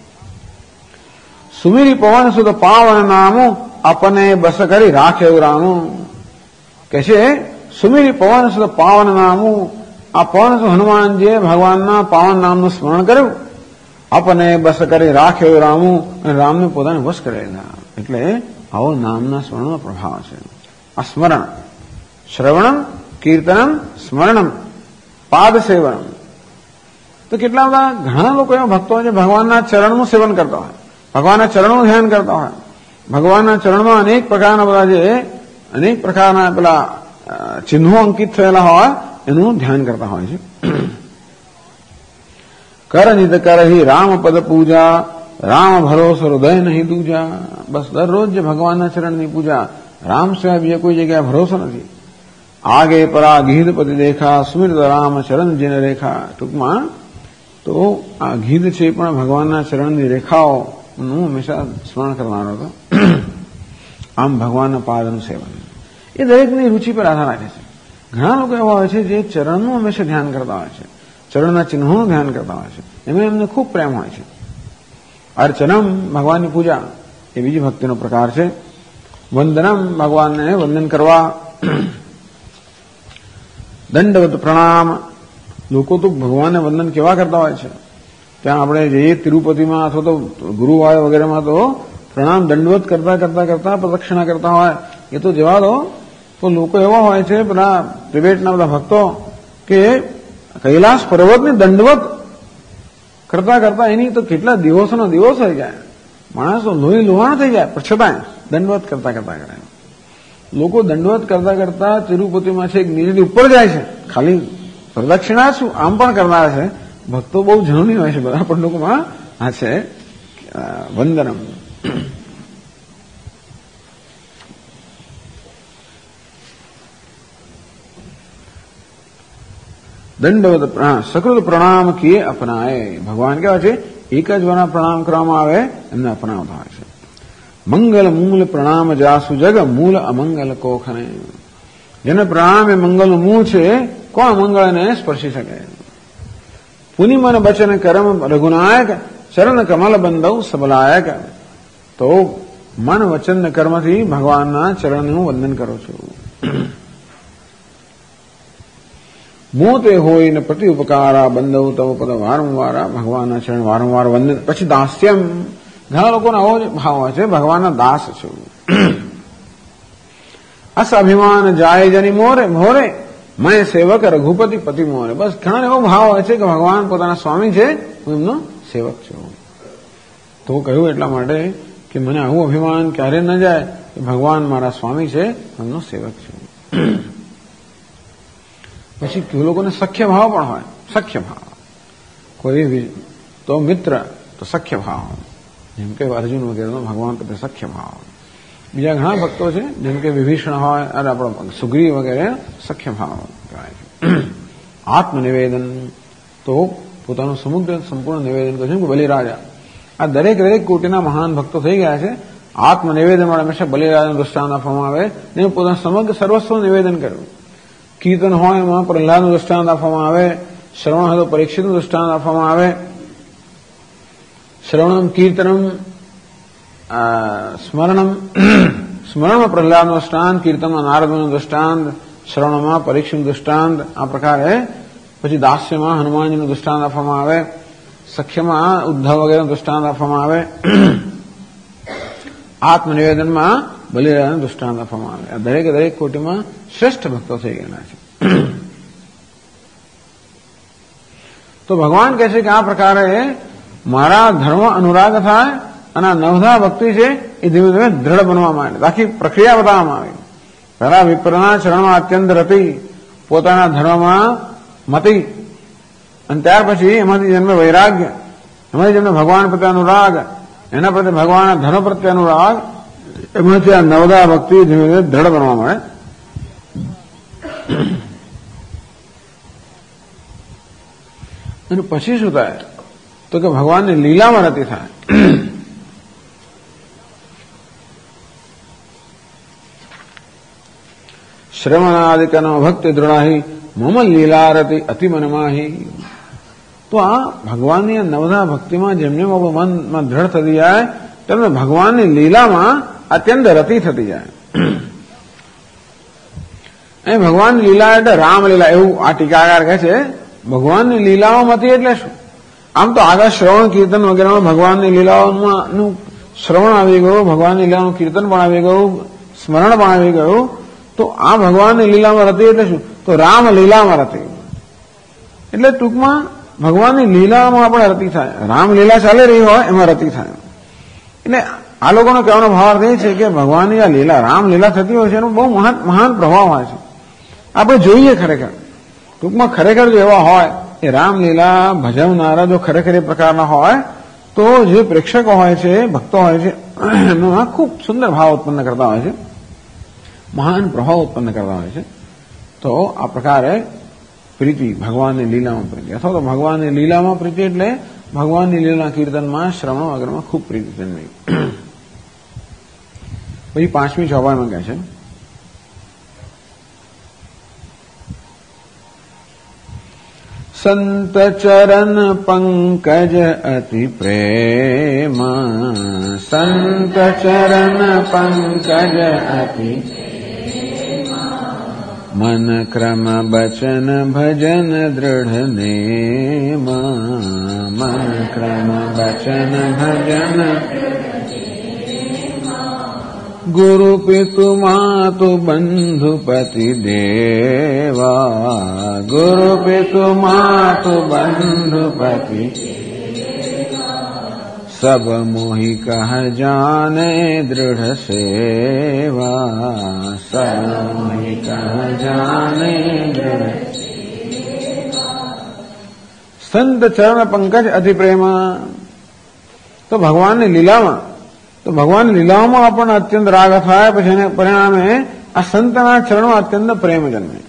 સુમિરી પવન સુધ પાવન નામું અપને બસ કરી રાખ્યું રામું. કે છે સુમિરી પવન સુધ પાવન નામું. આ પવન હનુમાનજીએ ભગવાનના પાવન નામનું સ્મરણ કર્યું, આપને બસ કરી રાખ્યો રામું, અને રામને પોતાને વશ કરેલા. એટલે આવો નામના સ્મરણનો પ્રભાવ છે. આ સ્મરણ, શ્રવણમ, કીર્તનમ, સ્મરણમ, પાદ સેવનમ. તો કેટલા બધા ઘણા લોકો એવા ભક્તો છે ભગવાનના ચરણનું સેવન કરતા હોય, ભગવાનના ચરણનું ધ્યાન કરતા હોય, ભગવાનના ચરણમાં અનેક પ્રકારના બધા જે અનેક પ્રકારના પેલા ચિહ્નો અંકિત થયેલા હોય એનું ધ્યાન કરતા હોય છે. કર નિત કરહી રામ પદ પૂજા, રામ ભરોસો હૃદય નહીં દૂજા. બસ દરરોજ જે ભગવાનના ચરણની પૂજા, રામ સિવાય બીજા કોઈ જગ્યાએ ભરોસો નથી. આગે પરા ગીધ પતિ દેખા, સુમિત રામ ચરણ જીન રેખા. ટૂંકમાં તો આ ગીધ છે એ પણ ભગવાનના ચરણની રેખાઓનું હંમેશા સ્મરણ કરવાનો હતો. આમ ભગવાનના પાદનું સેવન એ દરેકની રૂચિ પર આધાર રાખે છે. ઘણા લોકો એવા હોય છે જે ચરણનું હંમેશા ધ્યાન કરતા હોય છે, ચરણના ચિહ્નોનું ધ્યાન કરતા હોય છે, એમાં એમને ખૂબ પ્રેમ હોય છે. અર્ચનમ ભગવાનની પૂજા એ બીજી ભક્તિનો પ્રકાર છે. વંદનમ ભગવાનને વંદન કરવા. દંડવત પ્રણામ લોકો તો ભગવાનને વંદન કેવા કરતા હોય છે. ત્યાં આપણે જઈએ તિરુપતિમાં અથવા તો ગુરુવારે વગેરેમાં તો પ્રણામ દંડવત કરતા કરતા કરતા પ્રદક્ષિણા કરતા હોય. એ તો જવા દો, તો લોકો એવા હોય છે બધા તિબેટના બધા ભક્તો કે કૈલાસ પર્વતની દંડવત કરતા કરતા એની તો કેટલા દિવસોનો દિવસ થઈ જાય, માણસો લોહી લોહાણ થઈ જાય, પણ છતાંય દંડવત કરતા કરતા કરે. લોકો દંડવત કરતા કરતા તિરુપતિમાં છે એક નીચેથી ઉપર જાય છે, ખાલી પ્રદક્ષિણા શું આમ પણ કરનાર છે. ભક્તો બહુ જનની હોય છે બધા, પણ લોકોમાં આ છે વંદનમ. દંડવત સકૃત પ્રણામ કિએ અપનાય. ભગવાન કેવા છે એક જ વાર પ્રણામ કરવામાં આવે એમને અપનાવતા હોય છે. મંગલ મૂલ પ્રણામ જાસુ જગ મૂલ અમંગલ કોખને. જેને પ્રણામ એ મંગલનું મૂળ છે, કોણ મંગળને સ્પર્શી શકે. પુનિમન બચન કર્મ રઘુનાયક ચરણ કમલ બંધવ સબલાયક. તો મન વચન કર્મથી ભગવાનના ચરણનું વંદન કરો છો. મોતે હોય ને પ્રતિ ઉપકારા બંધવ તવ પદ વારંવાર. ભગવાનના ચરણ વારંવાર વંદન. પછી દાસ્યમ. ઘણા લોકોનો આવો જ ભાવ હોય છે, ભગવાનના દાસ છું. અસ અભિમાન જાય જની મોરે મોરે મેં સેવક રઘુપતિ પતિ મોરે. બસ ઘણા એવો ભાવ હોય છે કે ભગવાન પોતાના સ્વામી છે, હું એમનો સેવક છું. તો કહ્યું એટલા માટે કે મને આવું અભિમાન ક્યારે ન જાય કે ભગવાન મારા સ્વામી છે, એમનો સેવક છું. પછી લોકોને સખ્ય ભાવ પણ હોય. સખ્ય ભાવ કોઈ તો મિત્ર તો સખ્ય ભાવ, જેમ કે અર્જુન વગેરેનો ભગવાન પ્રત્યે સખ્ય ભાવ. બીજા ઘણા ભક્તો છે જેમ કે વિભીષણ હોય અને આપણો સુગ્રીવ વગેરે સખ્ય ભાવ કહેવાય છે. આત્મનિવેદન તો પોતાનું સમગ્ર સંપૂર્ણ નિવેદન કરે છે કે બલિરાજા. આ દરેક કોટીના મહાન ભક્તો થઈ ગયા છે. આત્મનિવેદન વાળા હંમેશા બલિરાજાનું દૃષ્ટાંત આપવામાં આવે ને પોતાનું સમગ્ર સર્વસ્વ નિવેદન કર્યું. કીર્તન હોય એમાં પ્રહલાદનું દૃષ્ટાંત આપવામાં આવે, શ્રવણ હોય તો પરીક્ષિતનું દૃષ્ટાંત આપવામાં આવે. શ્રવણમ કીર્તનમ સ્મરણમ. સ્મરણમાં પ્રહલાદનું દૃષ્ટાંત, કીર્તનમાં નારદનું દૃષ્ટાંત, શ્રવણમાં પરીક્ષિતનું દૃષ્ટાંત. આ પ્રકારે પછી દાસ્યમાં હનુમાનજીનું દૃષ્ટાંત આપવામાં આવે, સખ્યમાં ઉદ્ધવ વગેરેનું દૃષ્ટાંત આપવામાં આવે, આત્મનિવેદનમાં બલિરાજાનું દૃષ્ટાંત આપવામાં આવે. આ દરેક કોટીમાં શ્રેષ્ઠ ભક્તો થઈ ગયેલા છે. તો ભગવાન કહે છે કે આ પ્રકારે મારા ધર્મ અનુરાગ થાય અને આ નવધા ભક્તિ છે એ ધીમે ધીમે દ્રઢ બનવા માંડે. આખી પ્રક્રિયા બતાવવામાં આવી. પહેલા વિપ્રના ચરણમાં અત્યંત રતિ, પોતાના ધર્મમાં મતી, અને ત્યાર પછી એમાંથી જન્મે વૈરાગ્ય, એમાંથી જન્મે ભગવાન પ્રત્યે અનુરાગ, એના પ્રત્યે ભગવાનના ધર્મ પ્રત્યે અનુરાગ, એમાંથી આ નવધા ભક્તિ ધીમે ધીમે દ્રઢ બનવા માંડે. અને પછી શું થાય તો કે ભગવાનની લીલામાં રતિ થાય. શ્રવણાદિકનો ભક્તિ દૃઢાહી મમ લીલારતિ અતિ મનમાહી. તો આ ભગવાનની નવધા ભક્તિમાં જેમને મનમાં દ્રઢ થતી જાય તેમને ભગવાનની લીલામાં અત્યંત રતિ થતી જાય. એ ભગવાનની લીલા એટલે રામલીલા એવું આ ટીકાકાર કહે છે. ભગવાનની લીલાઓમાં હતી એટલે શું? આમ તો આગળ શ્રવણ કીર્તન વગેરેમાં ભગવાનની લીલાઓનું શ્રવણ આવી ગયું, ભગવાનની લીલાનું કીર્તન પણ આવી ગયું, સ્મરણ પણ આવી ગયું. તો આ ભગવાનની લીલામાં રતિ એટલે શું? તો રામ લીલામાં રતિ એટલે ટૂંકમાં ભગવાનની લીલામાં આપણે રતિ થાય. રામલીલા ચાલી રહી હોય એમાં રતિ થાય. એટલે આ લોકોનો કહેવાનો ભાવાર્થ એ છે કે ભગવાનની આ લીલા રામલીલા થતી હોય છે એનો બહુ મહાન પ્રભાવ હોય છે. આપણે જોઈએ ખરેખર ટૂંકમાં ખરેખર જો એવા હોય એ રામલીલા ભજવનારા જો ખરેખર એ પ્રકારના હોય તો જે પ્રેક્ષકો હોય છે, ભક્તો હોય છે, એમાં ખૂબ સુંદર ભાવ ઉત્પન્ન કરતા હોય છે, મહાન પ્રભાવ ઉત્પન્ન કરતા હોય છે. તો આ પ્રકારે પ્રીતિ, ભગવાનની લીલામાં પ્રીતિ, અથવા તો ભગવાનની લીલામાં પ્રીતિ એટલે ભગવાનની લીલા કીર્તનમાં શ્રવણ વગરમાં ખૂબ પ્રીતિ જન્મી. પછી 5મી ચોપાઈમાં કહે છે, સંત ચરણ પંકજ અતિ પ્રેમ, સંત ચરણ પંકજ અતિ મન ક્રમ બચન ભજન દૃઢ નેમ, મન ક્રમ બચન ભજન ગુરુ પિતુ માતુ બંધુ પતિ દેવા, ગુરુ પિતુ માતુ બંધુ પતિ સબ મોહી કહ જાને દૃઢ સેવા, સબ મોહી કહ જાને દૃઢ. સંત ચરણ પંકજ અતિ પ્રેમા, તો ભગવાનની લીલામાં, તો ભગવાનની લીલાઓમાં આપણને અત્યંત રાગ થાય, પછી એને પરિણામે આ સંતના ચરણમાં અત્યંત પ્રેમ જન્મે.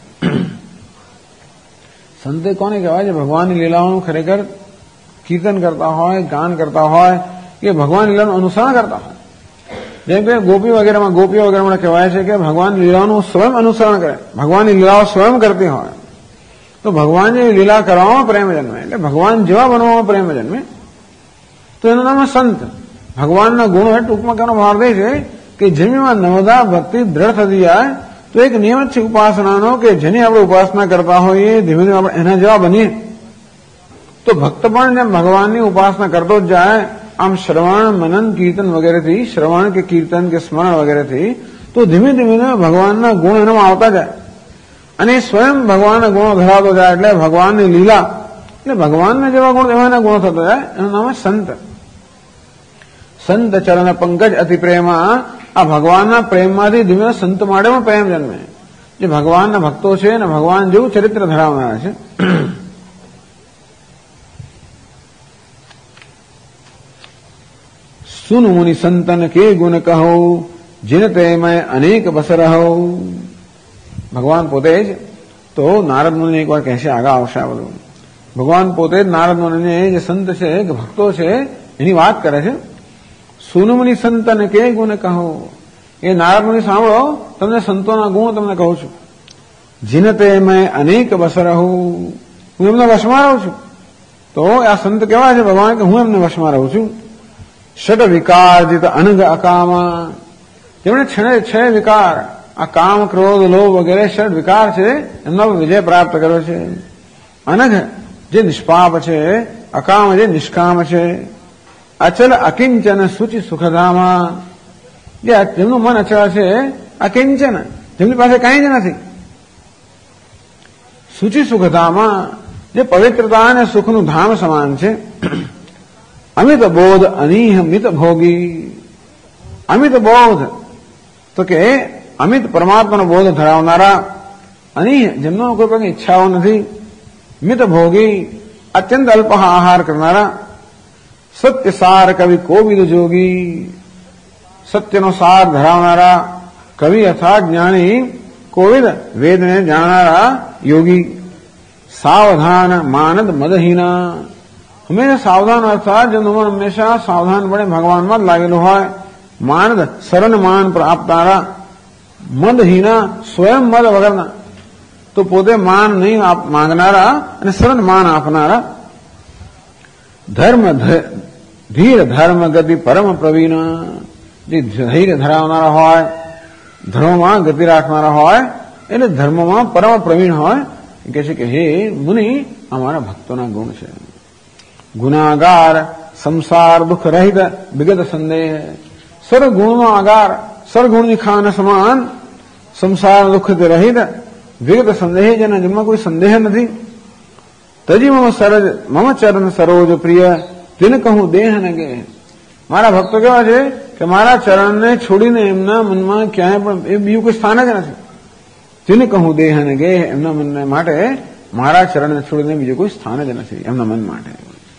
સંતે કોને કહેવાય છે? ભગવાનની લીલાઓનું ખરેખર કીર્તન કરતા હોય, ગાન કરતા હોય, કે ભગવાનની લીલાનું અનુસરણ કરતા હોય. જેમ કે ગોપીઓ વગેરેમાં કહેવાય છે કે ભગવાનની લીલાઓનું સ્વયં અનુસરણ કરે, ભગવાનની લીલાઓ સ્વયં કરતી હોય તો ભગવાનની લીલા કરવામાં પ્રેમ જન્મે, એટલે ભગવાન જેવા બનવામાં પ્રેમ જન્મે, તો એનું નામ સંત. ભગવાનના ગુણો એ ટૂંકમાં કહેવાનો ભાવ દે છે કે જેમાં નવદા ભક્તિ દ્રઢ થતી જાય તો એક નિયમ છે ઉપાસનાનો કે જેની આપણે ઉપાસના કરતા હોઈએ ધીમે ધીમે આપણે એના જેવા બનીએ તો ભક્ત પણ જેમ ભગવાનની ઉપાસના કરતો જ જાય, આમ શ્રવણ મનન કીર્તન વગેરેથી, શ્રવણ કે કીર્તન કે સ્મરણ વગેરેથી તો ધીમે ધીમે ભગવાનના ગુણ એનામાં આવતા જાય અને સ્વયં ભગવાનના ગુણો ધરાવતો જાય, એટલે ભગવાનની લીલા એટલે ભગવાનના જેવા ગુણ એવાના ગુણો થતો જાય, એનું નામ સંત. સંત ચરણ પંકજ અતિ પ્રેમા, આ ભગવાનના પ્રેમમાંથી ધીમે સંત માટેમાં પ્રેમ જન્મે, જે ભગવાનના ભક્તો છે અને ભગવાન જેવું ચરિત્ર ધરાવનારા છે. સુન મુનિ સંતન કે ગુણ કહો, जिन ते मैं अनेक बस रहो. ભગવાન પોતે જ તો નારદ મુનિને એકવાર કહેશે, આગળ આવશે આ બધું. ભગવાન પોતે જ નારદ મુનિને જે સંત છે કે ભક્તો છે એની વાત કરે છે. સુન મુનિ સંતન કે ગુણ કહો, એ નારદ મુનિ સાંભળો, તમને સંતોના ગુણ તમને કહું છું. જીન તે મેં અનેક બસ રહું, હું એમના વશમાં રહું છું. તો આ સંત કેવા છે ભગવાન કે હું એમને વશમાં રહું છું. ષડ વિકાર જીત અનગ અકામા, જેમણે છ વિકાર, આ કામ ક્રોધ લોભ વગેરે ષડ વિકાર છે એમના પર વિજય પ્રાપ્ત કર્યો છે. અનઘ જે નિષ્પાપ છે, અકામ જે નિષ્કામ છે, અચલ અકિંચન સુચિ સુખધામા, જે જેમનું મન અચળ છે, અકિંચન જેમની પાસે કંઈ જ નથી, સુચિ સુખધામા જે પવિત્રતા અને સુખનું ધામ સમાન છે. અમિત બોધ અનીહ મિત ભોગી, અમિત બોધ તો કે અમિત પરમાત્માનો બોધ ધરાવનારા, અનીહ જેમનો કોઈ પ્રકારની ઈચ્છાઓ નથી, મિત ભોગી અત્યંત અલ્પ આહાર કરનારા, સત્ય સાર કવિ કોવિદ જોગી, સત્યનો સાર ધરાવનારા કવિ અર્થાત જ્ઞાની, કોવિદ વેદને જાણનારા યોગી. સાવધાન માનદ મદહીના, હંમેશા સાવધાન અર્થાત જેનું મન હંમેશા સાવધાનપણે ભગવાનમાં જ લાગેલું હોય. માનદ શરણ માન આપનારા, મદહીના સ્વયં મદ વગરના, તો પોતે માન નહીં માંગનારા અને શરણ માન આપનારા. ધર્મ ધીર ધર્મ ગતિ પરમ પ્રવીણ, જે ધૈર્ય ધરાવનારા હોય, ધર્મમાં ગતિ રાખનારા હોય, એટલે ધર્મમાં પરમ પ્રવીણ હોય. કહે છે કે હે મુનિ, અમારા ભક્તોના ગુણ છે. ગુનાગાર સંસાર દુઃખ રહિત વિગત સંદેહ, સર્વગુણનો આગાર, સર્વગુણની ખાન સમાન, સંસાર દુઃખથી રહિત વિગત સંદેહ, જેના જેમાં કોઈ સંદેહ નથી. તજી મમ ચરણ સરોજ પ્રિય, તેને કહું દેહ ન ગે. મારા ભક્તો કેવા છે કે મારા ચરણને છોડીને એમના મનમાં ક્યાંય પણ એ બીજું કોઈ સ્થાન જ નથી. તેને કહું દેહ ન ગે, એમના મનને માટે મારા ચરણને છોડીને બીજું કોઈ સ્થાન જ નથી એમના મન માટે.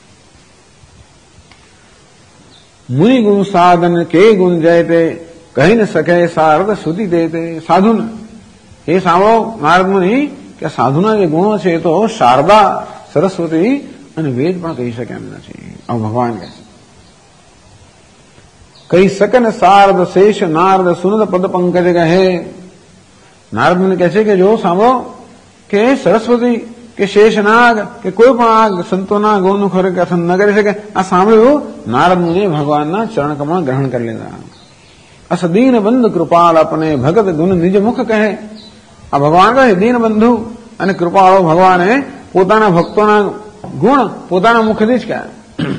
મુનિ ગુણ સાધન કે ગુણ જય તે, કહી ન શકે સારદ સુધી દે તે. સાધુન એ સાંભળો નારદ મુનિ કે સાધુના જે ગુણો છે એ તો શારદા, સરસ્વતી અને વેદ પણ કહી શકે એમ નથી. આવું ભગવાન કહે છે. કહી શકે ને શારદ શેષ નારદ સુનદ પદ પંકજ કહે. નારદ મને કહે છે કે જો સાંભળો કે સરસ્વતી કે શેષનાગ કે કોઈ પણ આગ સંતોના ગુણનું ખરે કથન ન કરી શકે. આ સાંભળ્યું નારદ મુનિએ ભગવાનના ચરણ કમળ ગ્રહણ કરી લીધા. અસ દીન બંધુ કૃપાલ અપને ભગત ગુણ નિજ મુખ કહે. આ ભગવાન કહે દીન બંધુ અને કૃપાળો ભગવાને પોતાના ભક્તોના ગુણ પોતાના મુખથી જ કહ્યા.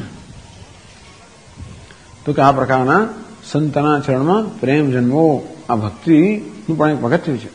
તો કે આ પ્રકારના સંતના ચરણમાં પ્રેમ જન્મવો આ ભક્તિનું પણ એક પગથિયું છે.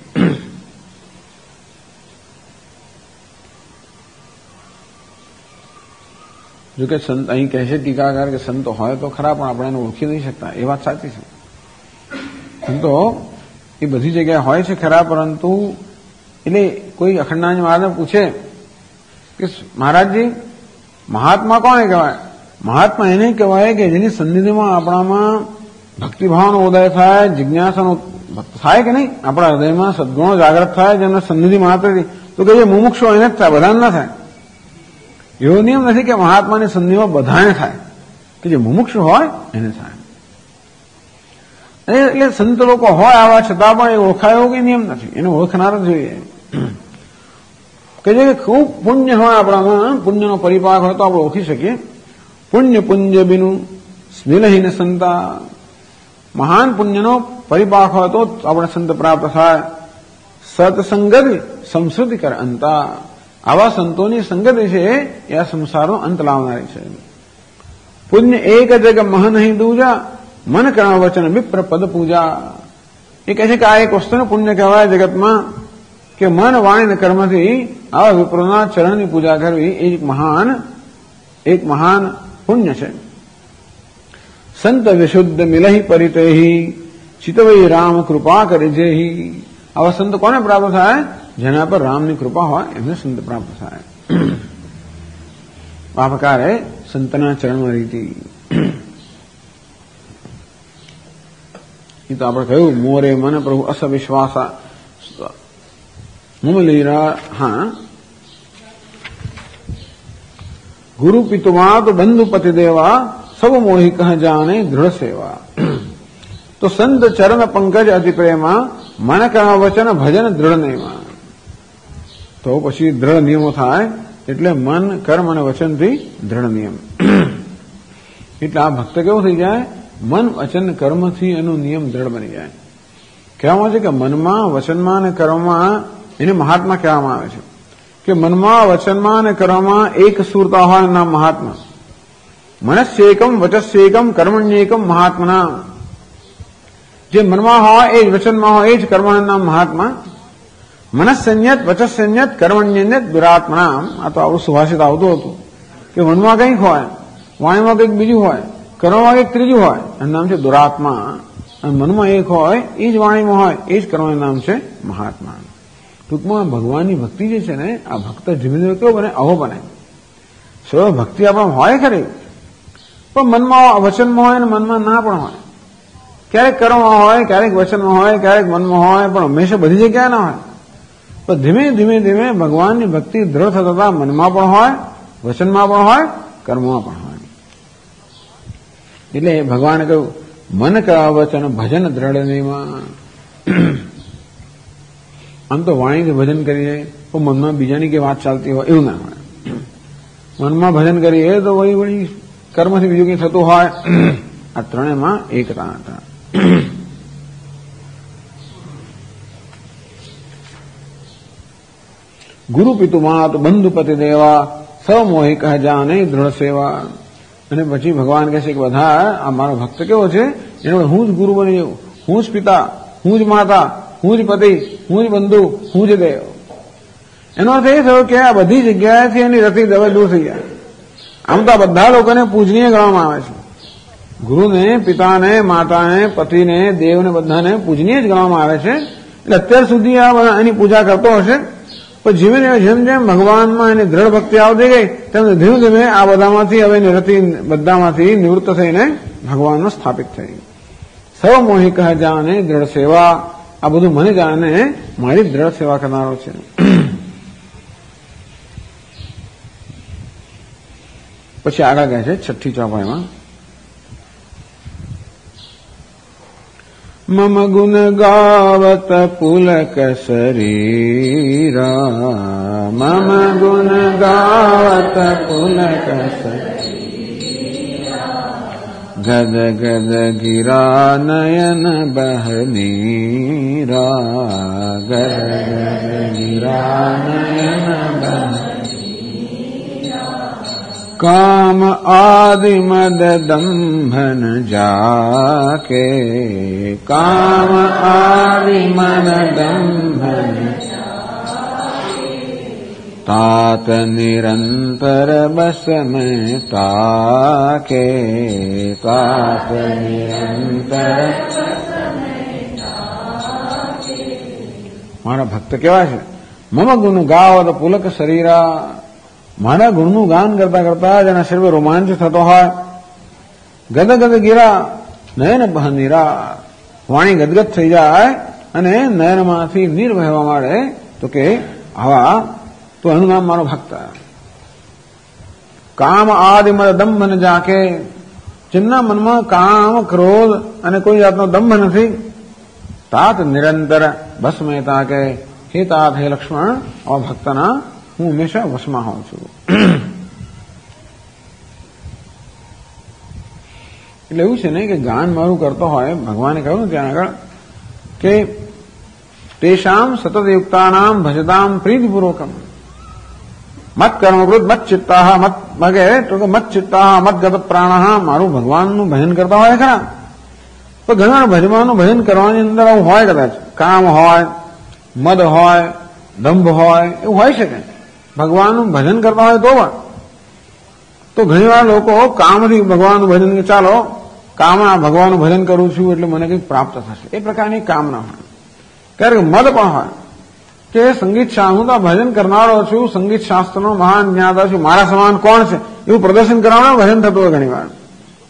જોકે સંત અહીં કહે છે ટીકાકાર કે સંતો હોય તો ખરા પણ આપણે એને ઓળખી નહીં શકતા. એ વાત સાચી છે. સંતો એ બધી જગ્યાએ હોય છે ખરા, પરંતુ એટલે કોઈ અખંડાનંદ મહારાજને પૂછે કે મહારાજજી મહાત્મા કોને કહેવાય? મહાત્મા એને કહેવાય કે જેની સન્નિધિમાં આપણામાં ભક્તિભાવનો ઉદય થાય, જિજ્ઞાસાનો થાય કે નહીં, આપણા હૃદયમાં સદગુણો જાગૃત થાય, જેમને સન્નિધિ માત્રથી. તો કે જે મુમુક્ષુ એને જ થાય, બધાને ના થાય. એવો નિયમ નથી કે મહાત્માની સન્નિધિમાં બધાને થાય, કે જે મુમુક્ષુ હોય એને થાય. એટલે સંત લોકો હોય આવા છતાં પણ એ ઓળખાય એવો કઈ નિયમ નથી. એને ઓળખનાર જ જોઈએ. કે જે ખૂબ પુણ્ય હોય આપણામાં, પુણ્યનો પરિપાક હોય તો આપણે ઓળખી શકીએ. પુણ્ય પુંજ બિનું સ્મિલહીન સંતા. મહાન પુણ્યનો પરિપાક હોય તો આપણે સંત પ્રાપ્ત થાય. સત્સંગતિ સંસ્કૃતિ કર અંતા. આવા સંતોની સંગતિ છે એ આ સંસારનો અંત લાવનારી છે. પુણ્ય એક જગ મહ નહીં દૂજા, મન કર્મ વચન વિપ્ર પદ પૂજા. એ કહે છે કે આ એક વસ્તુને પુણ્ય કહેવાય જગતમાં, કે મન વાણી અને કર્મથી આવા વિપ્રોના ચરણની પૂજા કરવી એ એક મહાન પુણ્ય છે. સંત વિશુદ્ધ મિલહી પરિતેહી, ચિતવઈ રામ કૃપા કરી જેહી. આવા સંત કોને પ્રાપ્ત થાય? જેના પર રામની કૃપા હોય એમને સંત પ્રાપ્ત થાય. આ પ્રકારે સંતના ચરણમાં રીતિ. એ તો આપણે કહ્યું મોરે મન પ્રભુ અસ વિશ્વાસા મુમલીરા. હા, ગુરુ પિતુમાત બંધુ પતિ દેવા સબ મોહી કહ જાને દૃઢ સેવા. તો સંત ચરણ પંકજ અતિ પ્રેમા, મન કર્મ વચન ભજન દૃઢ નેમા. તો પછી દ્રઢ નિયમો થાય, એટલે મન કર્મ અને વચનથી દ્રઢ નિયમ. એટલે આ ભક્ત કેવું થઈ જાય? મન વચન કર્મથી એનો નિયમ દ્રઢ બની જાય. કહેવામાં છે કે મનમાં વચનમાં અને કર્મમાં એને મહાત્મા કહેવામાં આવે છે. કે મનમાં વચનમાં અને કર્મમાં એક સુરતા હોય નામ મહાત્મા. મનસ્યેકમ વચસ્યેકમ કર્મણ્યેકમ મહાત્મના. જે મનમાં હોય એ જ વચનમાં હોય એ જ કર્મનું નામ મહાત્મા. મનસ્સંયત વચસ્સંયત કર્મણ્યન્યત દુરાત્મના. આ તો આવું સુભાષિત આવતું હતું કે મનમાં કંઈક હોય, વાણીમાં કંઈક બીજું હોય, કર્મમાં કંઈક ત્રીજું હોય, એનું નામ છે દુરાત્મા. અને મનમાં એક હોય એ જ વાણીમાં હોય એ જ કર્મનું નામ છે મહાત્મા. ટૂંકમાં ભગવાનની ભક્તિ જે છે ને, આ ભક્ત ધીમે ધીમે કેવો બને? આવો બને. સર્વ ભક્તિ આપણા હોય ખરી, પણ મનમાં વચનમાં હોય અને મનમાં ના પણ હોય. ક્યારેક કર્મમાં હોય, ક્યારેક વચનમાં હોય, ક્યારેક મનમાં હોય, પણ હંમેશા બધી જગ્યાએ ના હોય. તો ધીમે ધીમે ધીમે ભગવાનની ભક્તિ દ્રઢ થતા મનમાં પણ હોય, વચનમાં પણ હોય, કર્મમાં પણ હોય. એટલે ભગવાને કહ્યું મન કર્મ વચન ભજન દ્રઢ નેમા. આમ તો વાણીથી ભજન કરીએ તો મનમાં બીજાની કઈ વાત ચાલતી હોય એવું ના હોય. મનમાં ભજન કરીએ તો વળી કર્મથી બીજું કંઈ થતું હોય. આ ત્રણેયમાં એકતા હતા. ગુરુ પિતુમાત બંધુ પતિ દેવા સૌ મોહી કહ જાને દૃઢ સેવા. અને પછી ભગવાન કહે છે કે બધા આ મારો ભક્ત કેવો છે, એનો હું જ ગુરુ બની જાઉં, હું જ પિતા, હું જ માતા, હું જ પતિ, હું જ બંધુ, હું જ દેવ. એનો અર્થ એ થયો કે આ બધી જગ્યાએથી એની રતિ દવે દૂર થઈ જાય. આમ તો આ બધા લોકોને પૂજનીય ગણવામાં આવે છે. ગુરુને, પિતાને, માતાને, પતિને, દેવને બધાને પૂજનીય જ ગણવામાં આવે છે. એટલે અત્યાર સુધી આ એની પૂજા કરતો હશે, પણ ધીમે ધીમે જેમ જેમ ભગવાનમાં એની દ્રઢ ભક્તિ આવતી ગઈ તેમ ધીમે ધીમે આ બધામાંથી હવે રતિ બધામાંથી નિવૃત્ત થઈને ભગવાનમાં સ્થાપિત થઈ. સર્વ મોહી કહ જાને દ્રઢ સેવા. આ બધું મને જાણે મારી દ્રઢ સેવા કરનારો છે. પછી આગળ કહે છે છઠ્ઠી ચોપાઈમાં, મમ ગુણ ગાવત પુલક શરીરા, મમ ગુણ ગાવત પુલક શરીરા, ગદ ગદ ગિરા નયન બહનીરા, ગદ ગદ ગિરા નયન બહનીરા, કામ આદિ મદ દંભન જાકે, કામ આદિ મદ દંભન तात निरंतर बस में ताके, तात निरंतर મારા ભક્ત કેવા છે? મમ ગુણ ગાવત પુલક શરીરા, મારા ગુણનું ગાન કરતા કરતા જેના શરીર રોમાંચ થતો હોય, ગદ ગદ ગીરા નયન બહનીરા, વાણી ગદગદ થઈ જાય અને નયનમાંથી નીર વહેવા માંડે, તો કે આવા તો એનું નામ મારો ભક્ત. કામ આદિ મદ દંભ ન જાકે, જેમના મનમાં કામ ક્રોધ અને કોઈ જાતનો દંભ નથી, તાત નિરંતર બસ મેં તાકે, હે તાત હે લક્ષ્મણ, આવા ભક્તના હું હંમેશા વશમાં હોઉં છું. એટલે એવું છે ને કે ગાન મારું કરતો હોય, ભગવાને કહ્યું ને ત્યાં આગળ કે તેષામ સતત યુક્તાનામ ભજતામ પ્રીતિપૂર્વકમ મત કર્મકૃત મત ચિત્તા મત મગે તો કે મત ચિત્તા મત ગત પ્રાણ, મારું ભગવાનનું ભજન કરતા હોય ખરા, તો ઘણા ભજવાનું ભજન કરવાની અંદર આવું હોય, કદાચ કામ હોય, મદ હોય, દંભ હોય, એવું હોય શકે. ભગવાનનું ભજન કરતા હોય તો ઘણી વાર લોકો કામથી ભગવાનનું ભજન, ચાલો કામના ભગવાનનું ભજન કરું છું એટલે મને કંઈક પ્રાપ્ત થશે, એ પ્રકારની કામના હોય. ક્યારેક મદ પણ હોય કે સંગીત હું તો ભજન કરનારો છું, સંગીત શાસ્ત્રનો મહાન જ્ઞાતા છું, મારા સમાન કોણ છે એવું પ્રદર્શન કરવાનું ભજન થતું હોય ઘણી વાર.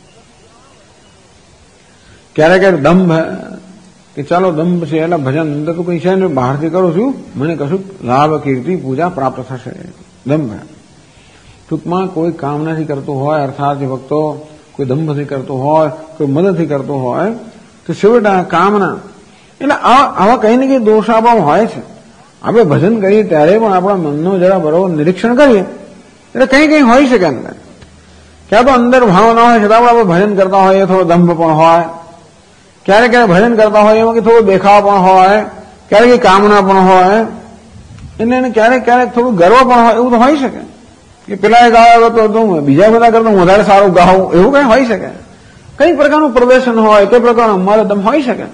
ક્યારેક દંભ કે ચાલો દંભ છે એટલે ભજન અંદર તો કંઈ છે ને, બહારથી કરું છું, મને કશું લાભ કીર્તિ પૂજા પ્રાપ્ત થશે, દંભ. ટૂંકમાં કોઈ કામ નથી કરતું હોય, અર્થાત ભક્તો કોઈ દંભથી કરતો હોય, કોઈ મદદથી કરતો હોય, તો છેવટે કામના, એટલે આવા કંઈ ને કંઈ દોષાભાવ હોય છે. આપણે ભજન કરીએ ત્યારે પણ આપણા મનનો જરા બરોબર નિરીક્ષણ કરીએ એટલે કંઈ કંઈ હોઈ શકે અંદર. ક્યાં તો અંદર ભાવ ના હોય છતાં આપણે ભજન કરતા હોઈએ, થોડો દંભ પણ હોય, ક્યારેક ક્યારેક ભજન કરતા હોય એમાં થોડો દેખાવ પણ હોય, ક્યારેક કામના પણ હોય, એટલે ક્યારેક ક્યારેક થોડું ગર્વ પણ હોય, એવું તો હોઈ શકે કે પેલા ગાયો તો બીજા બધા કરતા વધારે સારું ગાવું, એવું કંઈ હોઈ શકે. કઈ પ્રકારનું પ્રદર્શન હોય, કઈ પ્રકારનું મરદમ હોઈ શકે.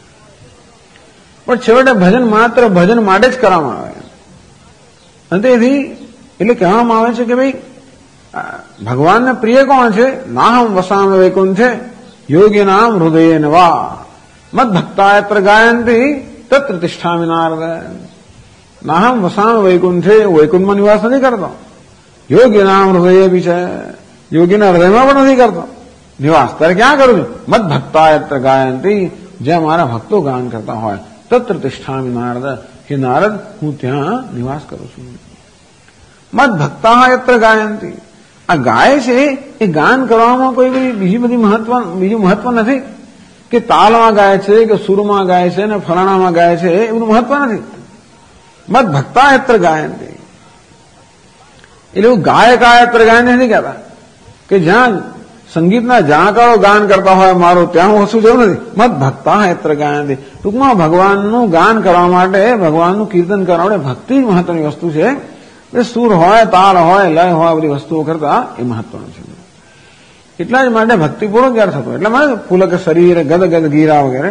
પણ છેવટે ભજન માત્ર ભજન માટે જ કરવામાં આવે. અને તેથી એટલે કહેવામાં આવે છે કે ભાઈ ભગવાનને પ્રિય કોણ છે? નાહમ વસામ વૈકુંઠે યોગી નામ હૃદય નવા મદ ભક્તાયત્ર ગાયંતી તત્ર તિષ્ઠામિ નારદ. નાહમ વસામ વૈકુંઠે, વૈકુંઠમાં નિવાસ નથી કરતો, યોગી નામ હૃદય બી છે, યોગીના હૃદયમાં પણ નથી કરતો નિવાસ. ત્યારે ક્યાં કરું છું? મદ ભક્તાયત્ર ગાયંતી, જ્યાં મારા ભક્તો ગાન કરતા હોય, તત્ર તિષ્ઠામિ નારદ, કે નારદ હું ત્યાં નિવાસ કરું છું. મદ ભક્તા યત્ર ગાયંતી, આ ગાય છે એ ગાન કરવામાં કોઈ બીજું મહત્વ નથી કે તાલમાં ગાય છે કે સુરમાં ગાય છે ને ફલાણામાં ગાય છે, એવું મહત્વ નથી. મદ ભક્તા યત્ર ગાયંતી એટલે એવું ગાયત્ર ગાયન નથી કહેતા કે જ્યાં સંગીતના જાણકારો ગાન કરતા હોય મારું ત્યાં હું હસું જેવું નથી. મત ભક્તા યત્ર ગાયંતી, ટૂંકમાં ભગવાનનું ગાન કરવા માટે, ભગવાનનું કીર્તન કરવા માટે ભક્તિ જ મહત્વની વસ્તુ છે. સુર હોય, તાલ હોય, લય હોય, બધી વસ્તુઓ કરતા એ મહત્વનું છે. એટલા જ માટે ભક્તિપૂર્વક યાર થતો. એટલે મારે પુલક શરીર, ગદ ગદ ગીરા વગેરે.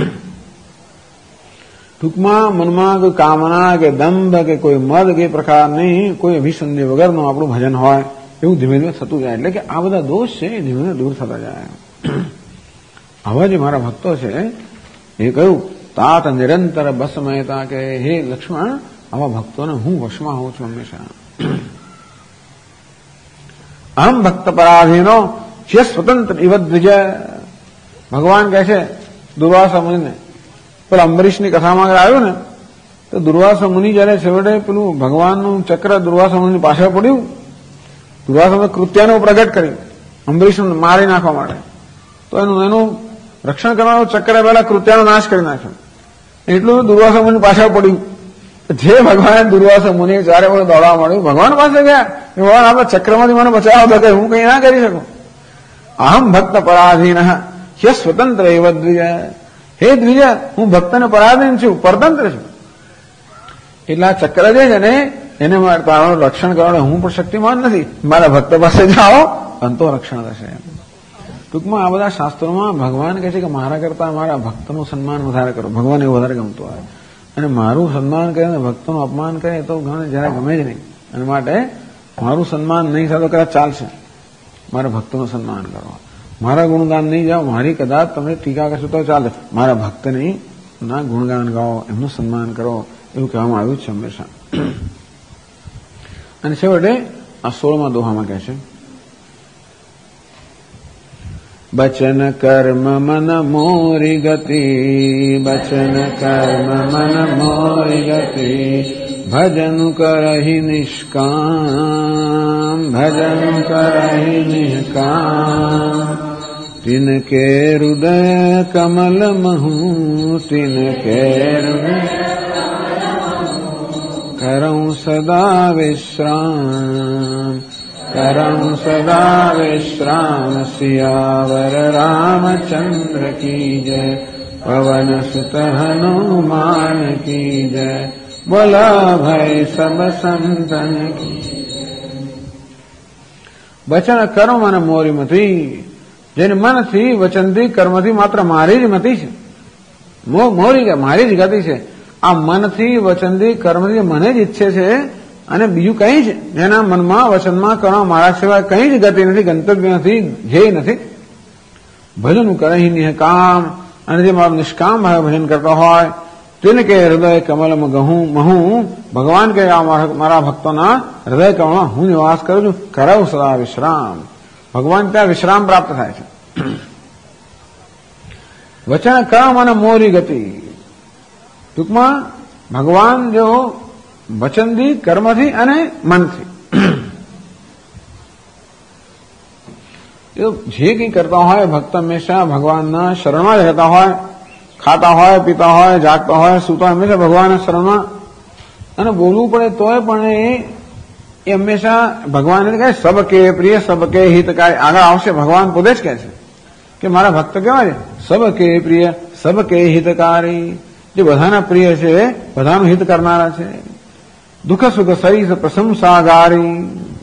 ટૂંકમાં મનમાં કોઈ કામના કે દંભ કે કોઈ મદ કે પ્રકારની કોઈ અભિસંધિ વગરનું આપણું ભજન હોય, એવું ધીમે ધીમે થતું જાય. એટલે કે આ બધા દોષ છે એ ધીમે ધીમે દૂર થતા જાય. આવા જે મારા ભક્તો છે એ કહ્યું તાત નિરંતર બસમયતા, કે હે લક્ષ્મણ, આવા ભક્તોને હું વશમાં હોઉં છું હંમેશા. અહમ ભક્ત પરાધીનો છે સ્વતંત્ર ઇવદ્વિજય. ભગવાન કહે છે દુર્વાસા મુનિને, પેલા અંબરીશની કથામાં આવ્યું ને, તો દુર્વાસા મુનિ જયારે છેવટે પેલું ભગવાનનું ચક્ર દુર્વાસા મુનિ પાછળ પડ્યું, દુર્વાસા કૃત્યનું પ્રગટ કર્યું અંબરીશને મારી નાખવા માટે, તો એનું રક્ષણ કરવાનું ચક્કરે પહેલા કૃત્યનો નાશ કરી નાખ્યો. એટલું દુર્વાસા મુનિ પાછળ પડ્યું. જે ભગવાન દુર્વાસા મુનિ ચારે વખત દોડવા મળ્યું, ભગવાન પાસે ગયા કે ભગવાન આપણા ચક્રમાંથી મને બચાવો તો કે હું કઈ ના કરી શકું. અહમ ભક્ત પરાધીન હ્ય સ્વતંત્ર એવ દ્વિજ. હે દ્વિજ, હું ભક્તને પરાધીન છું, પરતંત્ર છું. એટલે આ ચક્ર જે છે ને એને તારું રક્ષણ કરવાનું હું પણ શક્તિમાન નથી, મારા ભક્ત પાસે જાઓ અંતો રક્ષણ થશે. ટૂંકમાં આ બધા શાસ્ત્રોમાં ભગવાન કહે છે કે મારા કરતા મારા ભક્તનું સન્માન વધારે કરો. ભગવાન એવું વધારે ગમતું આવે, અને મારું સન્માન કરે ને ભક્તનું અપમાન કરે તો જરા ગમે જ નહીં. અને માટે મારું સન્માન નહીં થાય તો કદાચ ચાલશે, મારા ભક્તનું સન્માન કરો. મારા ગુણગાન નહીં જાઓ, મારી કદાચ તમે ટીકા કરશો તો ચાલે, મારા ભક્તની ના ગુણગાન ગાઓ, એમનું સન્માન કરો, એવું કહેવામાં આવ્યું છે હંમેશા. અને છેવટે આ 16મા દોહામાં કહે છે, બચન કર્મ મન મોરી ગતિ, બચન કર્મ મન મોરી ગતિ, ભજન કરહી નિષ્કામ, ભજન કરહી નિષ્કામ, તિનકે હૃદય કમલ મહુ, તિનકે હૃદય કરઉં સદા વિશ્રામ, કરમ સદા વિશ્રામ. સિયાવર રામચંદ્ર કી જય, પવન સુત હનુમાન કી જય, બોલા ભાઈ સબ સંતન કી. વચન કર્મ અને મોરી મતી, જેને મનથી વચનથી કર્મથી માત્ર મારી જ મતી છે. મોરી કે મારી જ ગતિ છે. આ મનથી વચનથી કર્મથી મને જ ઈચ્છે છે, અને બીજું કંઈ જ જેના મનમાં વચનમાં કરવા મારા સિવાય કંઈ જ ગતિ નથી, ગંતવ્ય નથી, ધ્યેય નથી. ભજન કરે નિષ્કામ, અને જે મારું નિષ્કામ ભાવે ભજન કરતો હોય તેને કે હૃદય કમલમાં મહું. ભગવાન કે આ મારા ભક્તોના હૃદય કમળમાં હું નિવાસ કરું છું. કરવ સદા વિશ્રામ, ભગવાન ત્યાં વિશ્રામ પ્રાપ્ત થાય છે. વચન કર્મ અને મોરી ગતિ, ટૂંકમાં ભગવાન જો વચનથી, કર્મથી અને મનથી જે કંઈ કરતા હોય ભક્ત હંમેશા ભગવાનના શરણમાં જ રહેતા હોય, ખાતા હોય, પીતા હોય, જાગતા હોય, સૂતા હંમેશા ભગવાનના શરણમાં. અને બોલવું પડે તોય પણ એ હંમેશા ભગવાન કહે સબકે પ્રિય સબકે હિતકારી. આગળ આવશે ભગવાન પોતે જ કહે છે કે મારા ભક્ત કેવા છે, સબકે પ્રિય સબકે હિતકારી, જે બધાના પ્રિય છે, બધાનું હિત કરનારા છે. દુઃખ સુખ સરીસ પ્રશંસાગારી,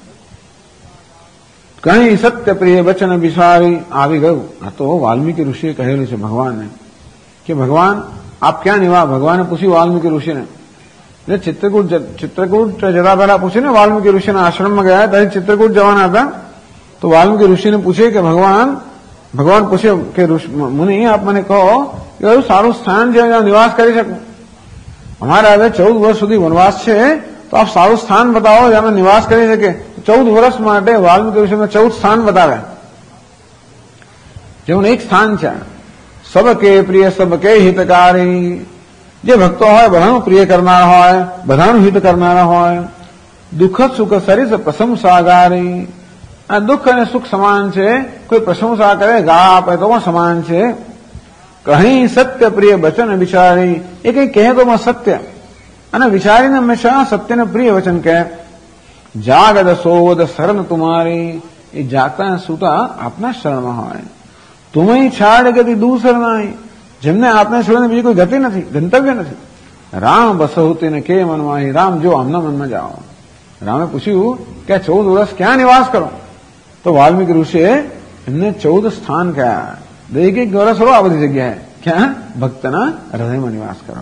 કઈ સત્ય પ્રિય વચન વિસારી. આવી ગયું. આ તો વાલ્મીકી ઋષિએ કહેલું છે ભગવાનને કે ભગવાન આપ ક્યાં નિવાસ. ભગવાને પૂછ્યું વાલ્મીકી ઋષિને, એટલે ચિત્રકૂટ જતા પહેલા પૂછ્યું ને, વાલ્મીકી ઋષિના આશ્રમમાં ગયા ત્યારે ચિત્રકૂટ જવાના હતા. તો વાલ્મીકી ઋષિને પૂછે કે ભગવાન પૂછે કે મુનિ આપ મને કહો કે એવું સારું સ્થાન છે જ્યાં નિવાસ કરી શકું. અમારે હવે 14 વર્ષ સુધી વનવાસ છે, તો આપ સારું સ્થાન બતાવો જ્યાં નિવાસ કરી શકે. 14 વર્ષ માટે વાલ્મીકી ઋષિને 14 સ્થાન બતાવ્યા. જેવું એક સ્થાન છે સબકે પ્રિય સબકે હિતકારી, જે ભક્તો હોય બધાનું પ્રિય કરનારા હોય, બધાનું હિત કરનારા હોય. દુઃખ સુખ સરીસ પ્રશંસાગારી, આ દુઃખ અને સુખ સમાન છે. કોઈ પ્રશંસા કરે, ગા આપે તો પણ સમાન છે. કહી સત્ય પ્રિય વચન વિચારી, એ કઈ કહે તો સત્ય, અને વિચારીને હંમેશા સત્યને પ્રિય વચન કહે. જાગદ સોદ શરણ તુમારી, એ જાગતા અને સૂતા આપના શરણમાં હોય. તુમય છાડ ગતિ દૂસર નાય, જેમને આપને છોડીને બીજી કોઈ ગતિ નથી, ગંતવ્ય નથી. રામ બસહુતીને કે મનમાં, રામ જો આમના મનમાં જાઓ. રામે પૂછ્યું કે 14 વર્ષ ક્યાં નિવાસ કરો? તો વાલ્મીકી ઋષિએ એમને 14 સ્થાન કયા. દરેક એક વર્ષ હો આ બધી જગ્યાએ ક્યાં ભક્તના હૃદયમાં નિવાસ કરો.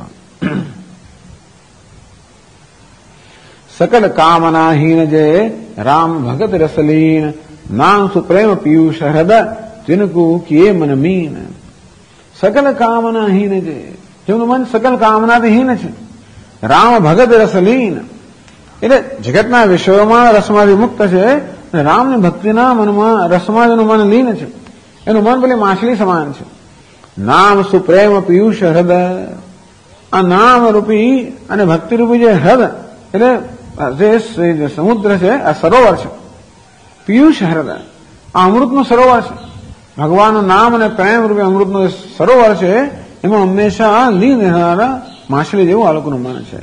સકલ કામનાહીન જે રામ ભગત રસલીન, નામ સુપ્રેમ પિયુષ હૃદય તિનકુ કિએ મન મીન. સકલ કામનાહીન જે, જેમનું મન સકલ કામનાથી હીન છે. રામ ભગત રસલીન, એટલે જગતના વિષયોમાં રસમાંથી મુક્ત છે. રામની ભક્તિના મનમાં રસમાં જેનું મન લીન છે, એનું મન પેલી માછલી સમાન છે. નામ સુપ્રેમ પિયુષ હૃદય, આ નામ રૂપી અને ભક્તિ રૂપી જે હૃદય એટલે જે સમુદ્ર છે, આ સરોવર છે. પિયુષ હૃદય, આ અમૃતનું સરોવર છે. ભગવાનનું નામ અને પ્રેમ રૂપે અમૃતનું સરોવર છે, એમાં હંમેશા લીન રહેનારા માછલી જેવું આ લોકોનું મન છે.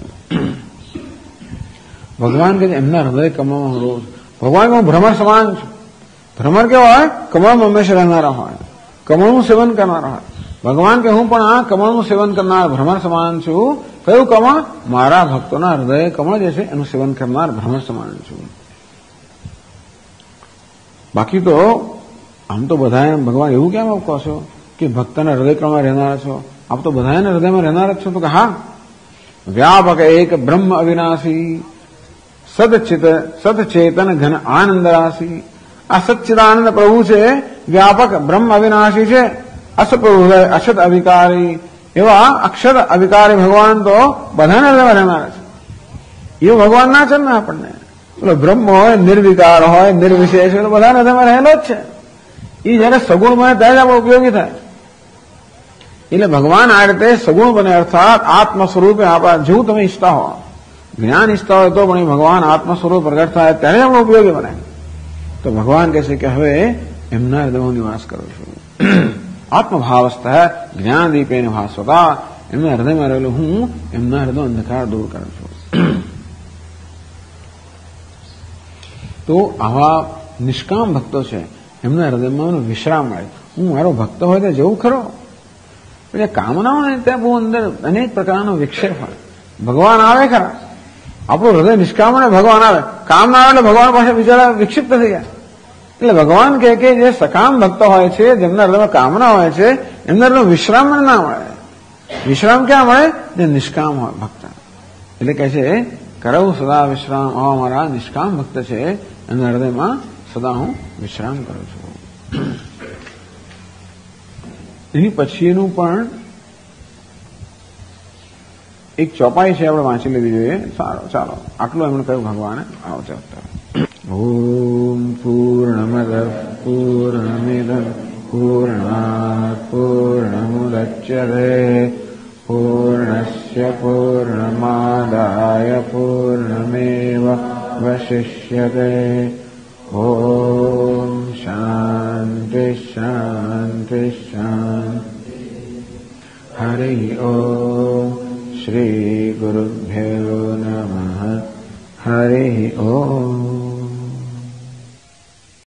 ભગવાન કે એમના હૃદય કમળમાં રોજ, ભગવાન હું ભ્રમર સમાન છું. ભ્રમર કેવો હોય? કમળમાં હંમેશા રહેનારા હોય, કમળનું સેવન કરનારા હોય. ભગવાન કે હું પણ આ કમળનું સેવન કરનાર ભ્રમર સમાન છું. કયું કમળ? મારા ભક્તોના હૃદય કમળ જે છે એનું સેવન કરનાર ભ્રમર સમાન છું. બાકી તો આમ તો બધા ભગવાન એવું કેમ કહો છો કે ભક્તના હૃદય કમળમાં રહેનારા છો? આપ તો બધાના હૃદયમાં રહેનારા જ છો. તો કે હા, વ્યાપક એક બ્રહ્મ અવિનાશી સતચેતન ઘન આનંદ રાશિ. આ સચ્ચિદાનંદ પ્રભુ છે, વ્યાપક બ્રહ્મ અવિનાશી છે, અસપ્રભુ અક્ષત અવિકારી. એવા અક્ષર અવિકારી ભગવાન તો બધાને હૃદયમાં રહેનારા છે. એવું ભગવાન ના છે ને આપણને. પેલો બ્રહ્મ હોય, નિર્વિકાર હોય, નિર્વિશેષ હોય, તો બધાને હૃદયમાં રહેલો જ છે. એ જયારે સગુણ બને ત્યારે જ આપણે ઉપયોગી થાય. એટલે ભગવાન આ રીતે સગુણ બને, અર્થાત આત્મ સ્વરૂપે આપણા જેવું તમે ઈચ્છતા હો, જ્ઞાન ઈચ્છતા હોય તો પણ ભગવાન આત્મ સ્વરૂપ પ્રગટ થાય ત્યારે જ આપણે ઉપયોગી બને. તો ભગવાન કહે છે કે હવે એમના હૃદયમાં નિવાસ કરું છું. આત્મભાવસ્થ જ્ઞાન દીપેન ભાસ્વતા, એમના હૃદયમાં રહેલું હું એમના હૃદય અંધકાર દૂર કરું છું. તો આવા નિષ્કામ ભક્તો છે, એમના હૃદયમાં વિશ્રામ મળે. હું મારો ભક્ત હોય તો જવું ખરો. એટલે કામનાઓ ને ત્યાં બહુ અંદર અનેક પ્રકારનો વિક્ષેપ હોય. ભગવાન આવે ખરા, આપણું હૃદય નિષ્કામ અને ભગવાન આવે. કામના આવે એટલે ભગવાન પાસે બિચારા વિક્ષિપ્ત થઈ જાય. એટલે ભગવાન કહે કે જે સકામ ભક્ત હોય છે, જેમના હૃદયમાં કામના હોય છે, એમના હૃદય વિશ્રામ ના મળે. વિશ્રામ ક્યાં મળે? જે નિષ્કામ હોય ભક્ત. એટલે કહે છે કરવું સદા વિશ્રામ. આવા મારા નિષ્કામ ભક્ત છે, એમના હૃદયમાં સદા હું વિશ્રામ કરું છું. એની પછીનું પણ એક ચોપાઈ છે, આપણે વાંચી લેવી જોઈએ. સારો, ચાલો આટલું એમણે કહ્યું ભગવાને. આવો ચાલો. ઓમ પૂર્ણમદ પૂર્ણમિદ પૂર્ણાત પૂર્ણમુદચ્યતે પૂર્ણસ્ય પૂર્ણમાદાય પૂર્ણમેવાવશિષ્યતે. ઓમ શાંતિ શાંતિ શાંતિ. હરિ ઓમ શ્રી ગુરુભ્યો નમઃ. હરિ ઓમ.